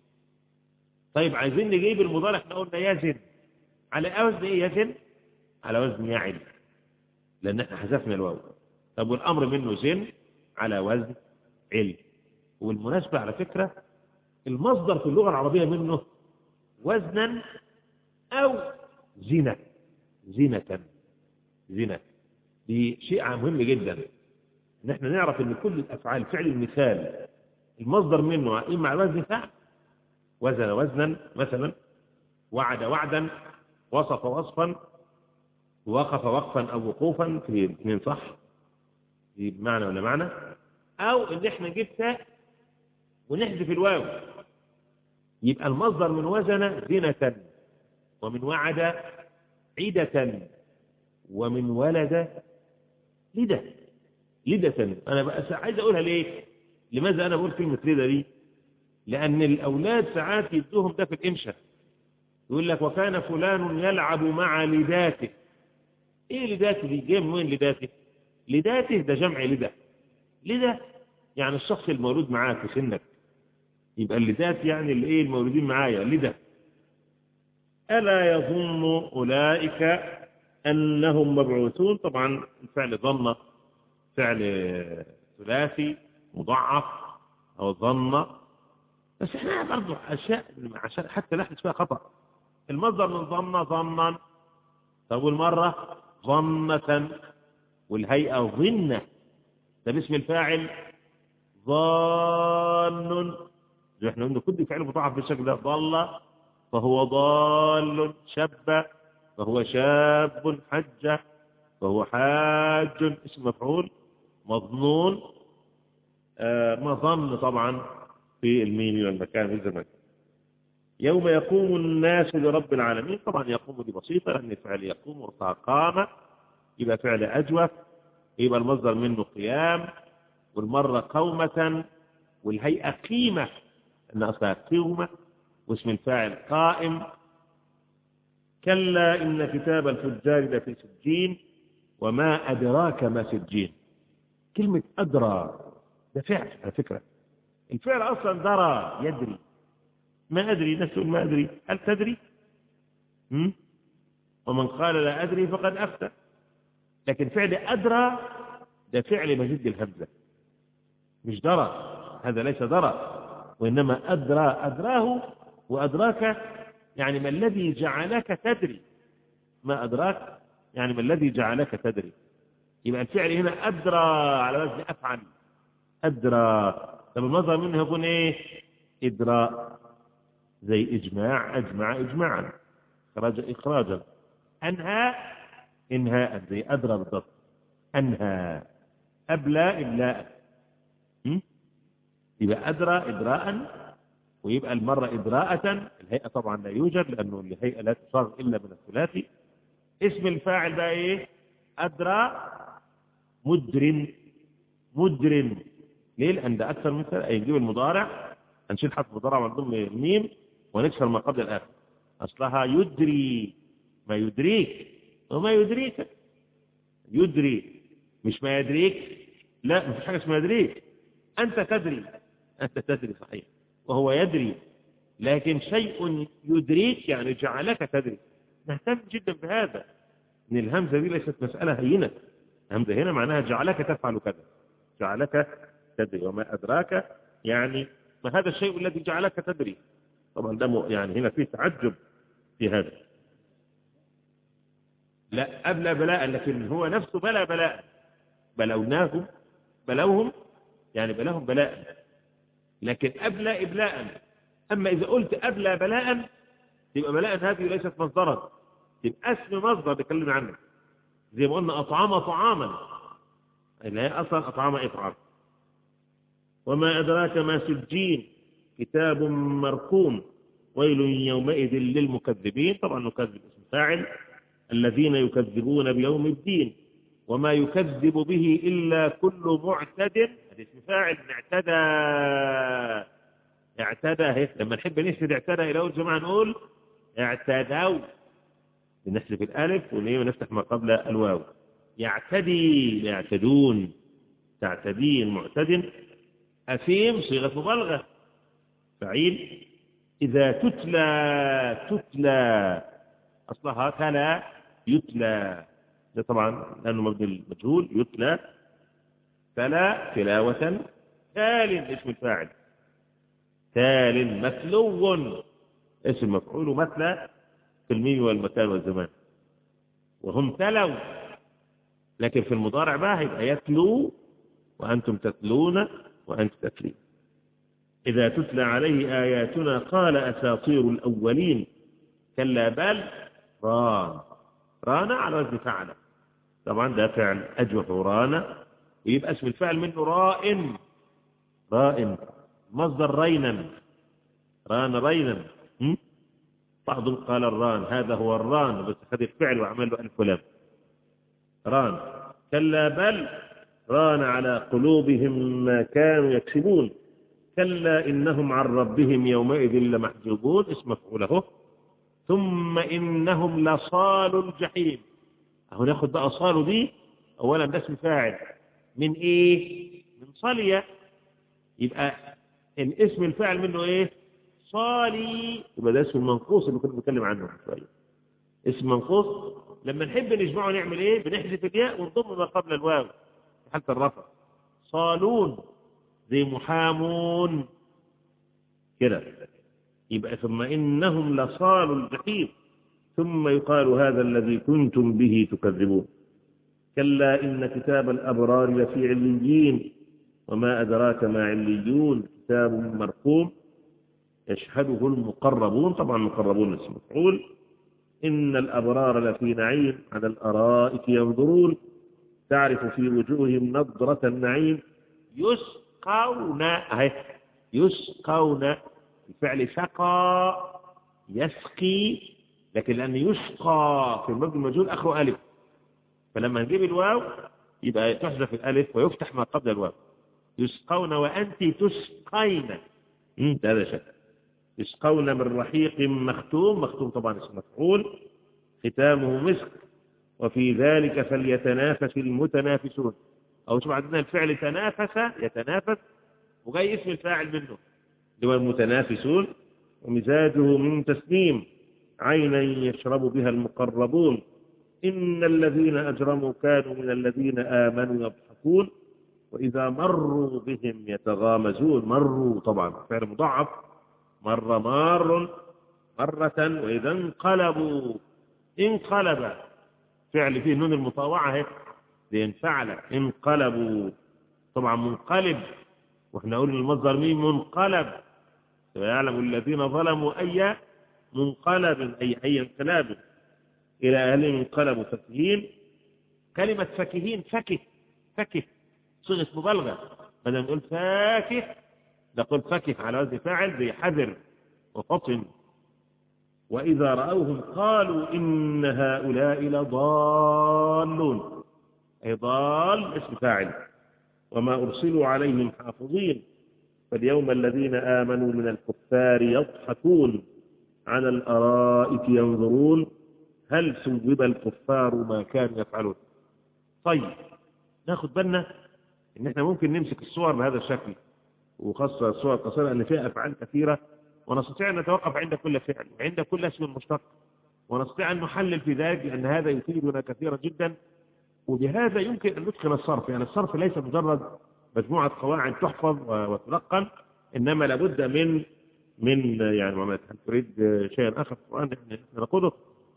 طيب عايزين نجيب المضارع، احنا قلنا يزن على وزن ايه؟ يزن على وزن يعل، لان احنا حذفنا الواو. طب والامر منه زن على وزن علم. والمناسبة على فكرة المصدر في اللغة العربية منه وزنا أو زنة. زنة زنة دي شيء مهم جدا، ان احنا نعرف ان كل الافعال فعل المثال المصدر منه اما على وزن فعل، وزن وزنا مثلا، وعد وعدا، وصف وصفا، وقف وقفا او وقوفا، في الاثنين صح، دي بمعنى ولا معنى. او ان احنا نجيب تاء ونحذف الواو، يبقى المصدر من وزن زنة، ومن وعد عدة، ومن ولد لدة. لدة أنا بقى عايز أقولها ليه؟ لماذا أنا بقول كلمة لدة دي؟ لأن الأولاد ساعات يدوهم ده في الإنشاء، يقول لك وكان فلان يلعب مع لداته. إيه لداته دي؟ جاي منين لداته؟ لداته ده جمع لدة. لدة يعني الشخص المولود معاك في سنك، يبقى اللدات يعني الايه؟ المولودين معايا لدة. ألا يظن أولئك أنهم مبعوثون. طبعا الفعل ظن فعل ثلاثي مضاعف أو ظن، بس احنا برضو أشياء عشان حتى لا يحدث فيها خطأ. المصدر من ظن ظنا، طب والمرة ظنة، والهيئة ظنة. ده باسم الفاعل ظان، زي احنا قلنا كل فعل مضاعف بالشكل ده. ضل فهو ضال، شب فهو شاب، حج فهو حاج، اسم مفعول مظنون. مظن طبعا في الميم والمكان والزمان. يوم يقوم الناس لرب العالمين. طبعا يقوم دي بسيطة، لأن الفعل يقوم ورفع قام يبقى فعل أجوف، يبقى المصدر منه قيام، والمرة قومة، والهيئة قيمة أن أصلها قومة، واسم الفاعل قائم. كلا إن كتاب الفجار لفي سجين، وما أدراك ما سجين. كلمة أدرى ده فعل على فكرة، الفعل أصلا درى يدري. ما أدري نسأل ما أدري، هل تدري؟ ومن قال لا أدري فقد أفتى. لكن فعل أدرى ده فعل مزيد الهمزة، مش درى، هذا ليس درى، وإنما أدرى. أدراه وأدراك يعني ما الذي جعلك تدري، ما أدراك يعني ما الذي جعلك تدري. يبقى الفعل هنا أدرى على وزن أفعل، أدرى. طب المصدر منه يكون إيه؟ إدراء، زي إجماع أجمع إجماعا، إخراج إخراجا، أنهى إنهاء، زي أدرى بالضبط، أنهى، أبلى إبلاء. يبقى أدرى إدراء، ويبقى المرة إدراءة. الهيئة طبعا لا يوجد، لأنه الهيئة لا تصاغ إلا من الثلاثي. اسم الفاعل بقى ايه؟ أدرى مدر. مدر. ليه؟ لأن ده أكثر من مثال. نجيب المضارع، هنشيل حرف مضارع ونضم الميم ونكسر ما قبل الآخر. أصلها يدري، ما يدريك وما يدريك. يدري مش ما يدريك، لا مفيش حاجة اسمها يدريك. أنت تدري، أنت تدري صحيح، وهو يدري، لكن شيء يدريك يعني جعلك تدري. نهتم جدا بهذا، إن الهمزة دي ليست مسألة هينة. الهمزة هنا معناها جعلك تفعل كذا، جعلك تدري. وما أدراك يعني ما هذا الشيء الذي جعلك تدري. طبعا ده يعني هنا فيه تعجب في هذا. لا أبلى بلاء، لكن هو نفسه بلا بلاء. بلوناهم، بلوهم يعني بلاهم بلاء، لكن أبلى إبلاء. أما إذا قلت أبلى بلاء تبقى بلاء هذه ليست مصدرا، تبقى اسم مصدر بيتكلم عنه. زي ما قلنا أطعم طعاما، اللي هي أصلا أطعم إطعام. وما أدراك ما سجين، كتاب مرقوم، ويل يومئذ للمكذبين. طبعا نكذب اسم فاعل، الذين يكذبون بيوم الدين. وما يكذب به إلا كل معتد، هذا اسم فاعل. اعتدى، اعتدى. لما نحب نشهد اعتدى إلى أول جماعة نقول اعتدوا، بنحذف الألف ونفتح ما قبل الواو. يعتدي، يعتدون، تعتدين، معتد. أثيم صيغة مبالغة، فعيل. إذا تتلى، تتلى أصلها تلا يتلى، ده طبعا لأنه مبني المجهول. يتلى، تلا تلاوة. تال اسم الفاعل، تال. مثلو اسم مفعول، مثلى في الميم والمكان والزمان. وهم تلوا، لكن في المضارع بقى هيبقى يتلو وأنتم تتلون وأنت تتلين. إذا تتلى عليه آياتنا قال أساطير الأولين. كلا بل ران، ران على وزن فعل. طبعا ده فعل أجوف ران، ويبقى اسم الفعل منه رائن. رائن مصدر رينا، ران رينا. بعضهم قال الران، هذا هو الران بس خذ الفعل وعمل له ألف ولام. ران. كلا بل ران على قلوبهم ما كانوا يكسبون. كلا إنهم عن ربهم يومئذ لمحجوبون، اسم مفعوله. ثم إنهم لصال الجحيم. أهو ناخد بقى صالوا دي أولا، ده اسم فاعل من إيه؟ من صالية. يبقى الاسم الفاعل منه إيه؟ صالي. يبقى ده اسم المنقوص اللي كنا بنتكلم عنه شوية. اسم منقوص لما نحب نجمعه نعمل إيه؟ بنحذف الياء ونضم ما قبل الواو في حالة الرفع. صالون زي محامون كده. يبقى ثم إنهم لصال الجحيم، ثم يقال هذا الذي كنتم به تكذبون. كلا إن كتاب الأبرار لفي عليين، وما أدراك ما عليون، كتاب مرقوم يشهده المقربون. طبعا المقربون اسم مفعول. إن الأبرار لفي نعيم على الأرائك ينظرون، تعرف في وجوههم نضرة النعيم. يسقون، أهي يسقون. الفعل سقى، يسقي، لكن لأن يسقى في المبني المجهول آخره ألف، فلما نجيب الواو يبقى تحذف الألف ويفتح ما قبل الواو. يسقون وأنت تسقين، هذا شيء. يسقون من رحيق مختوم. مختوم طبعا اسم مفعول، ختامه مسك، وفي ذلك فليتنافس المتنافسون. أو شوف عندنا الفعل تنافس، يتنافس، وجاي اسم الفاعل منه اللي هو المتنافسون. ومزاجه من تسنيم، عينا يشرب بها المقربون. إن الذين أجرموا كانوا من الذين آمنوا يضحكون، وإذا مروا بهم يتغامزون. مروا طبعا فعل مضاعف، مر مار مرة. وإذا انقلبوا، انقلب فعل فيه نون المطاوعة هيك لينفعل. انقلبوا طبعا منقلب، واحنا قلنا المصدر مين؟ منقلب. ويعلم الذين ظلموا أي منقلب، أي انقلاب. إلى أهلهم انقلبوا فكهين. كلمة فكهين، فكه، فكه صيغة مبالغة. بدل نقول فاكه نقول فكه على وزن فاعل، زي حذر وفطن. وإذا رأوهم قالوا إن هؤلاء لضالون، أي ضال اسم فاعل. وما أرسلوا عليهم حافظين فاليوم الذين آمنوا من الكفار يضحكون على الأرائك ينظرون هل ثوب الكفار ما كانوا يفعلون. طيب ناخد بالنا إن إحنا ممكن نمسك الصور بهذا الشكل، وخاصة الصور القصيرة أن فيها أفعال كثيرة، ونستطيع أن نتوقف عند كل فعل وعند كل اسم مشتق، ونستطيع أن نحلل في ذلك لأن هذا يفيدنا كثيرا جدا. وبهذا يمكن أن ندخل الصرف، يعني الصرف ليس مجرد مجموعة قواعد تحفظ وتلقن، إنما لابد من يعني محمد هل تريد شيئا آخر في القرآن نحن نقوله؟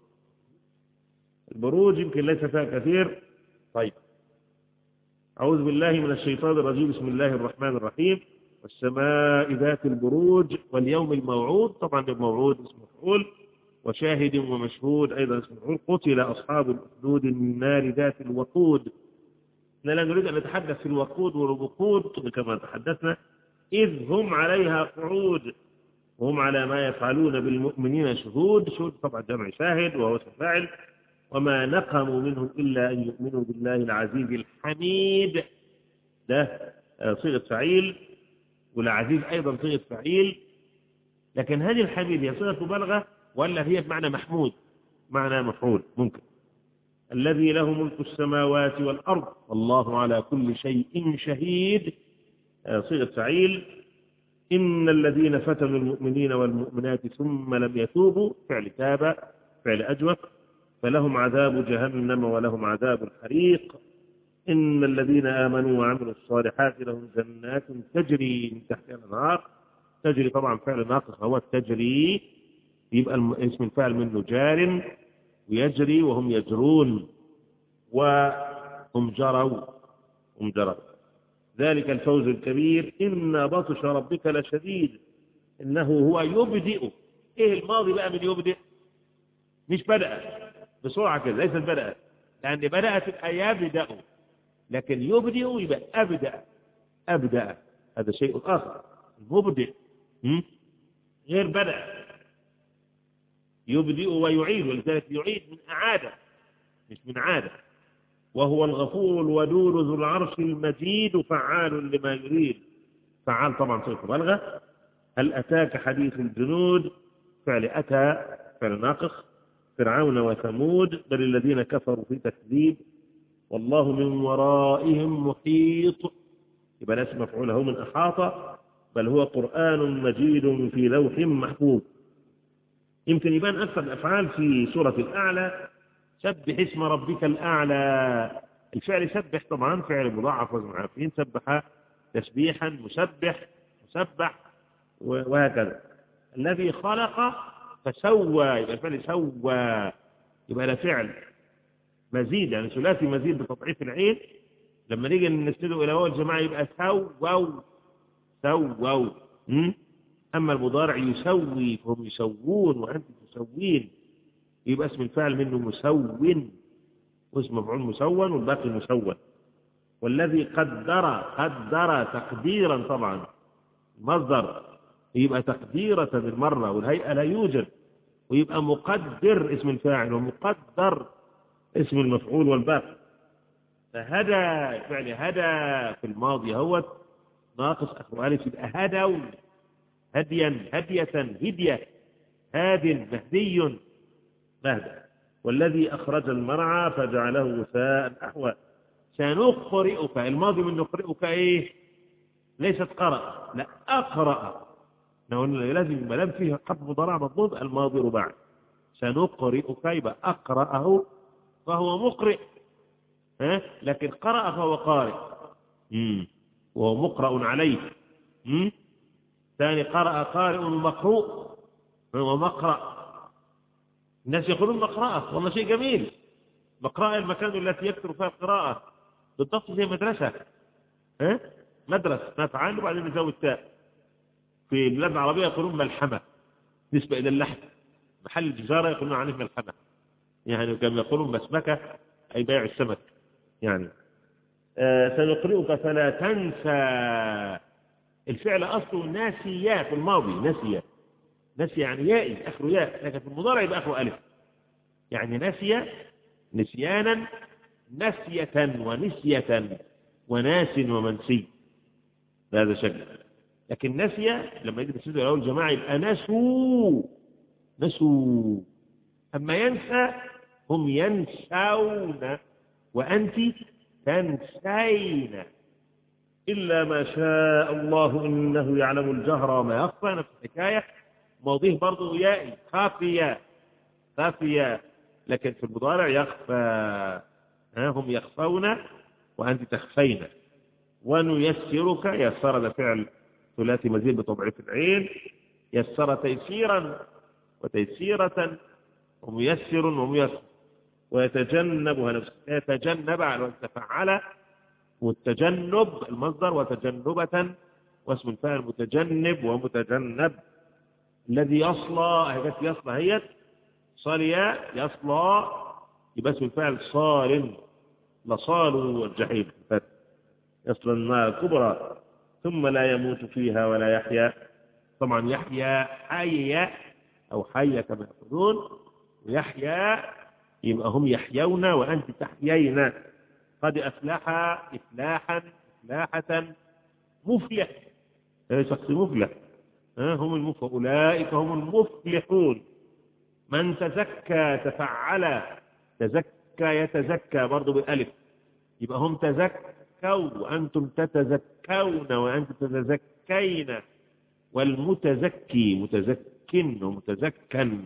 البروج يمكن ليس فيها كثير. طيب أعوذ بالله من الشيطان الرجيم، بسم الله الرحمن الرحيم. والسماء ذات البروج واليوم الموعود، طبعا الموعود اسم مفعول، وشاهد ومشهود أيضا اسم مفعول. قتل أصحاب الأخدود النار ذات الوقود. لا نريد أن نتحدث في الوقود والوقود كما تحدثنا، إذ هم عليها قعود وهم على ما يفعلون بالمؤمنين شهود. شهود طبعا جمع شاهد وهو اسم فاعل. وما نقموا منهم إلا أن يؤمنوا بالله العزيز الحميد، ده صيغة فعيل، والعزيز أيضا صيغة فعيل. لكن هذه الحميد هي صيغة مبالغة ولا هي بمعنى محمود؟ معنى مفعول ممكن. الذي له ملك السماوات والأرض والله على كل شيء شهيد، صيغة فعيل. إن الذين فتنوا المؤمنين والمؤمنات ثم لم يتوبوا، فعل تاب فعل أجوف، فلهم عذاب جهنم ولهم عذاب الحريق. إن الذين آمنوا وعملوا الصالحات لهم جنات تجري من تحتها الأنهار. تجري طبعا فعل ناقص هو التجري، يبقى اسم الفاعل منه جار، ويجري وهم يجرون، وهم جروا ذلك الفوز الكبير. إن بطش ربك لشديد إنه هو يبدئ. إيه الماضي بقى من يبدئ؟ مش بدأ بسرعة كده، ليست بدأت، لأن بدأت الآيات يبدأ، لكن يبدئ يبقى أبدأ هذا شيء آخر. المبدئ غير بدأ. يبدئ ويعيد، ولذلك يعيد من أعادة مش من عادة. وهو الغفور الودود ذو العرش المجيد فعال لما يريد. فعال طبعا صيغة مبالغة. هل أتاك حديث الجنود، فعل أتى فعل ناقص. فرعون وثمود، بل الذين كفروا في تكذيب. والله من ورائهم محيط، يبقى الاسم مفعوله من أحاط، بل هو قرآن مجيد في لوح محفوظ. يمكن يبان أكثر الأفعال في سورة الأعلى. سبح اسم ربك الأعلى. الفعل سبح طبعا فعل مضاعف وزن عارفين، سبح تسبيحا، مسبح وهكذا. الذي خلق فسوى، يبقى الفعل سوى، يبقى له فعل مزيد، يعني ثلاثي مزيد بتضعيف العين. لما نيجي نسنده إلى واو الجماعة يبقى سووا. أما المضارع يسوي فهم يسوون وأنتم تسوين، يبقى اسم الفاعل منه مسون، واسم مفعول مسون والباقي مسون. والذي قدر تقديرا، طبعا مصدر يبقى تقديرة بالمرة، والهيئة لا يوجد، ويبقى مقدر اسم الفاعل ومقدر اسم المفعول والباقي. فهدى فعل هدى في الماضي هو ناقص أخر ألف، يبقى هدوا هديا هدية هدية، هاد مهدي مهدى. والذي أخرج المرعى فجعله غثاء أحوى. سنقرئك، الماضي من نقرئك إيه؟ ليست قرأ، لا أقرأ. لازم ما دام فيه حرف مضارع مضموم الماضي رباعي. سنقرئك يبقى أقرأه فهو مقرئ، لكن قرأ فهو قارئ، وهو مقرأ عليه. ثاني قرأ قارئ مقروء هو مقرأ. الناس يقولون مقرأة، والله شيء جميل. مقرأة المكان التي يكثر فيها القراءة، بالضبط زي مدرسة. مدرسة نفعل وبعدين نزود تاء. في البلاد العربية يقولون ملحمة نسبة إلى اللحم. محل التجارة يقولون عنه ملحمة، يعني كما يقولون مسمكة أي بيع السمك يعني. سنقرئك فلا تنسى. الفعل أصله ناسية في الماضي، نسي يعني يائي آخره ياء، لكن في المضارع يبقى آخره ألف. يعني نسي نسيانا، نسية ونسية، وناس ومنسي، بهذا شكل. لكن نسي لما يجي تسجيل الأول الجماعة يبقى نسوا. أما ينسى هم ينسون وأنت تنسين، إلا ما شاء الله إنه يعلم الجهر وما يخفى، نفس الحكاية. موضيه برضه يائي خافية، لكن في المضارع يخفى. هم يخفون وأنت تخفين. ونيسرك، يسر ده فعل ثلاثي مزيد بتضعيف العين، يسر تيسيرا وتيسيرة، وميسر وميسر. ويتجنبها نفسه، يتجنب على وتفعل، والتجنب المصدر، وتجنبة واسم الفاعل متجنب ومتجنب. الذي يصلى هي صلي يصلى، يبقى اسم الفاعل صال، لصالوا الجحيم، يصلى النار الكبرى ثم لا يموت فيها ولا يحيا. طبعا يحيا حي أو حي كما يقولون، ويحيا يبقى هم يحيون وأنت تحيين. قد أفلح إفلاحا إفلاحة، مفلح شخص مفلح، هم أولئك هم المفلحون. من تزكى تفعل، تزكى يتزكى برضو بالألف، يبقى هم تزكوا وأنتم تتزكون وأنتم تتزكين. والمتزكي متزكن ومتزكن،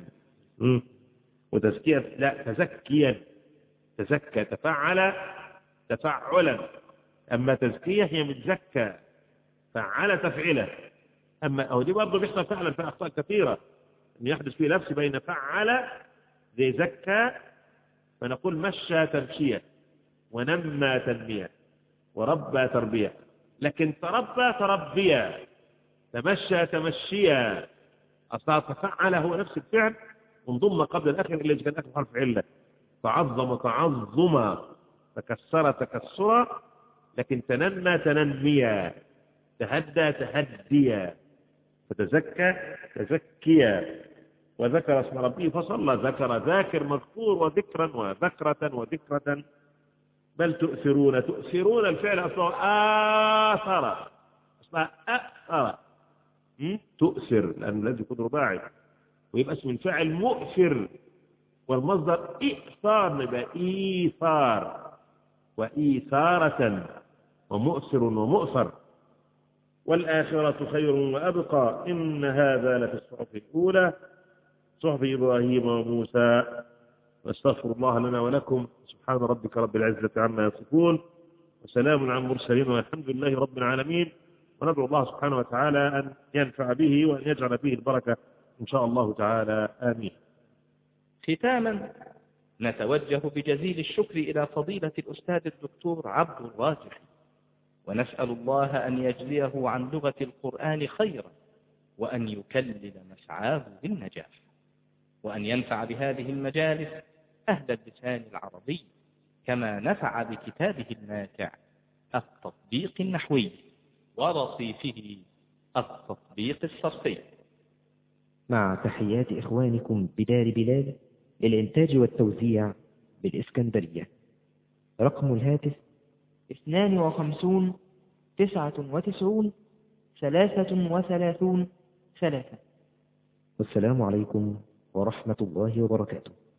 وتزكية لا تزكيا، تزكى تفعل تفعلا. أما تزكية هي متزكى، فعل تفعله. أما أو دي برضه بيحصل فعلا في أخطاء كثيرة، أن يحدث فيه لبس بين فعل زي زكى، فنقول مشى تمشية، ونمى تنمية، وربى تربية. لكن تربى تربية، تمشى تمشية، أصلا تفعل هو نفس الفعل انضم قبل الآخر اللي كان آخر حرف علة. تعظم تعظما، تكسر تكسرا، لكن تنمى تنميا، تهدى تهديا، فتزكى تزكيا. وذكر اسم ربه فصلى، ذكر ذاكر مذكور، وذكرا وذكرة وذكرة. بل تؤثرون الفعل أصلا آثر، أصلا أثر تؤثر، لأن الذي يكون رباعي ويبقى اسم الفاعل مؤثر، والمصدر إئثار يبقى إيثار وإيثارة، ومؤثر ومؤثر. والآخرة خير وأبقى، إن هذا لفي الصحف الأولى صحف إبراهيم وموسى. واستغفر الله لنا ولكم. سبحان ربك رب العزة عما يصفون، وسلام على المرسلين، والحمد لله رب العالمين. وندعو الله سبحانه وتعالى أن ينفع به وأن يجعل فيه البركة إن شاء الله تعالى، آمين. ختاما نتوجه بجزيل الشكر إلى فضيلة الأستاذ الدكتور عبد الراجح، ونسأل الله أن يجزيه عن لغة القرآن خيرا، وأن يكلل مسعاه بالنجاح، وأن ينفع بهذه المجالس أهل اللسان العربي، كما نفع بكتابه النافع التطبيق النحوي ورصيفه التطبيق الصرفي. مع تحيات إخوانكم بدار بلال للإنتاج والتوزيع بالإسكندرية. رقم الهاتف 52 99 33 3. والسلام عليكم ورحمة الله وبركاته.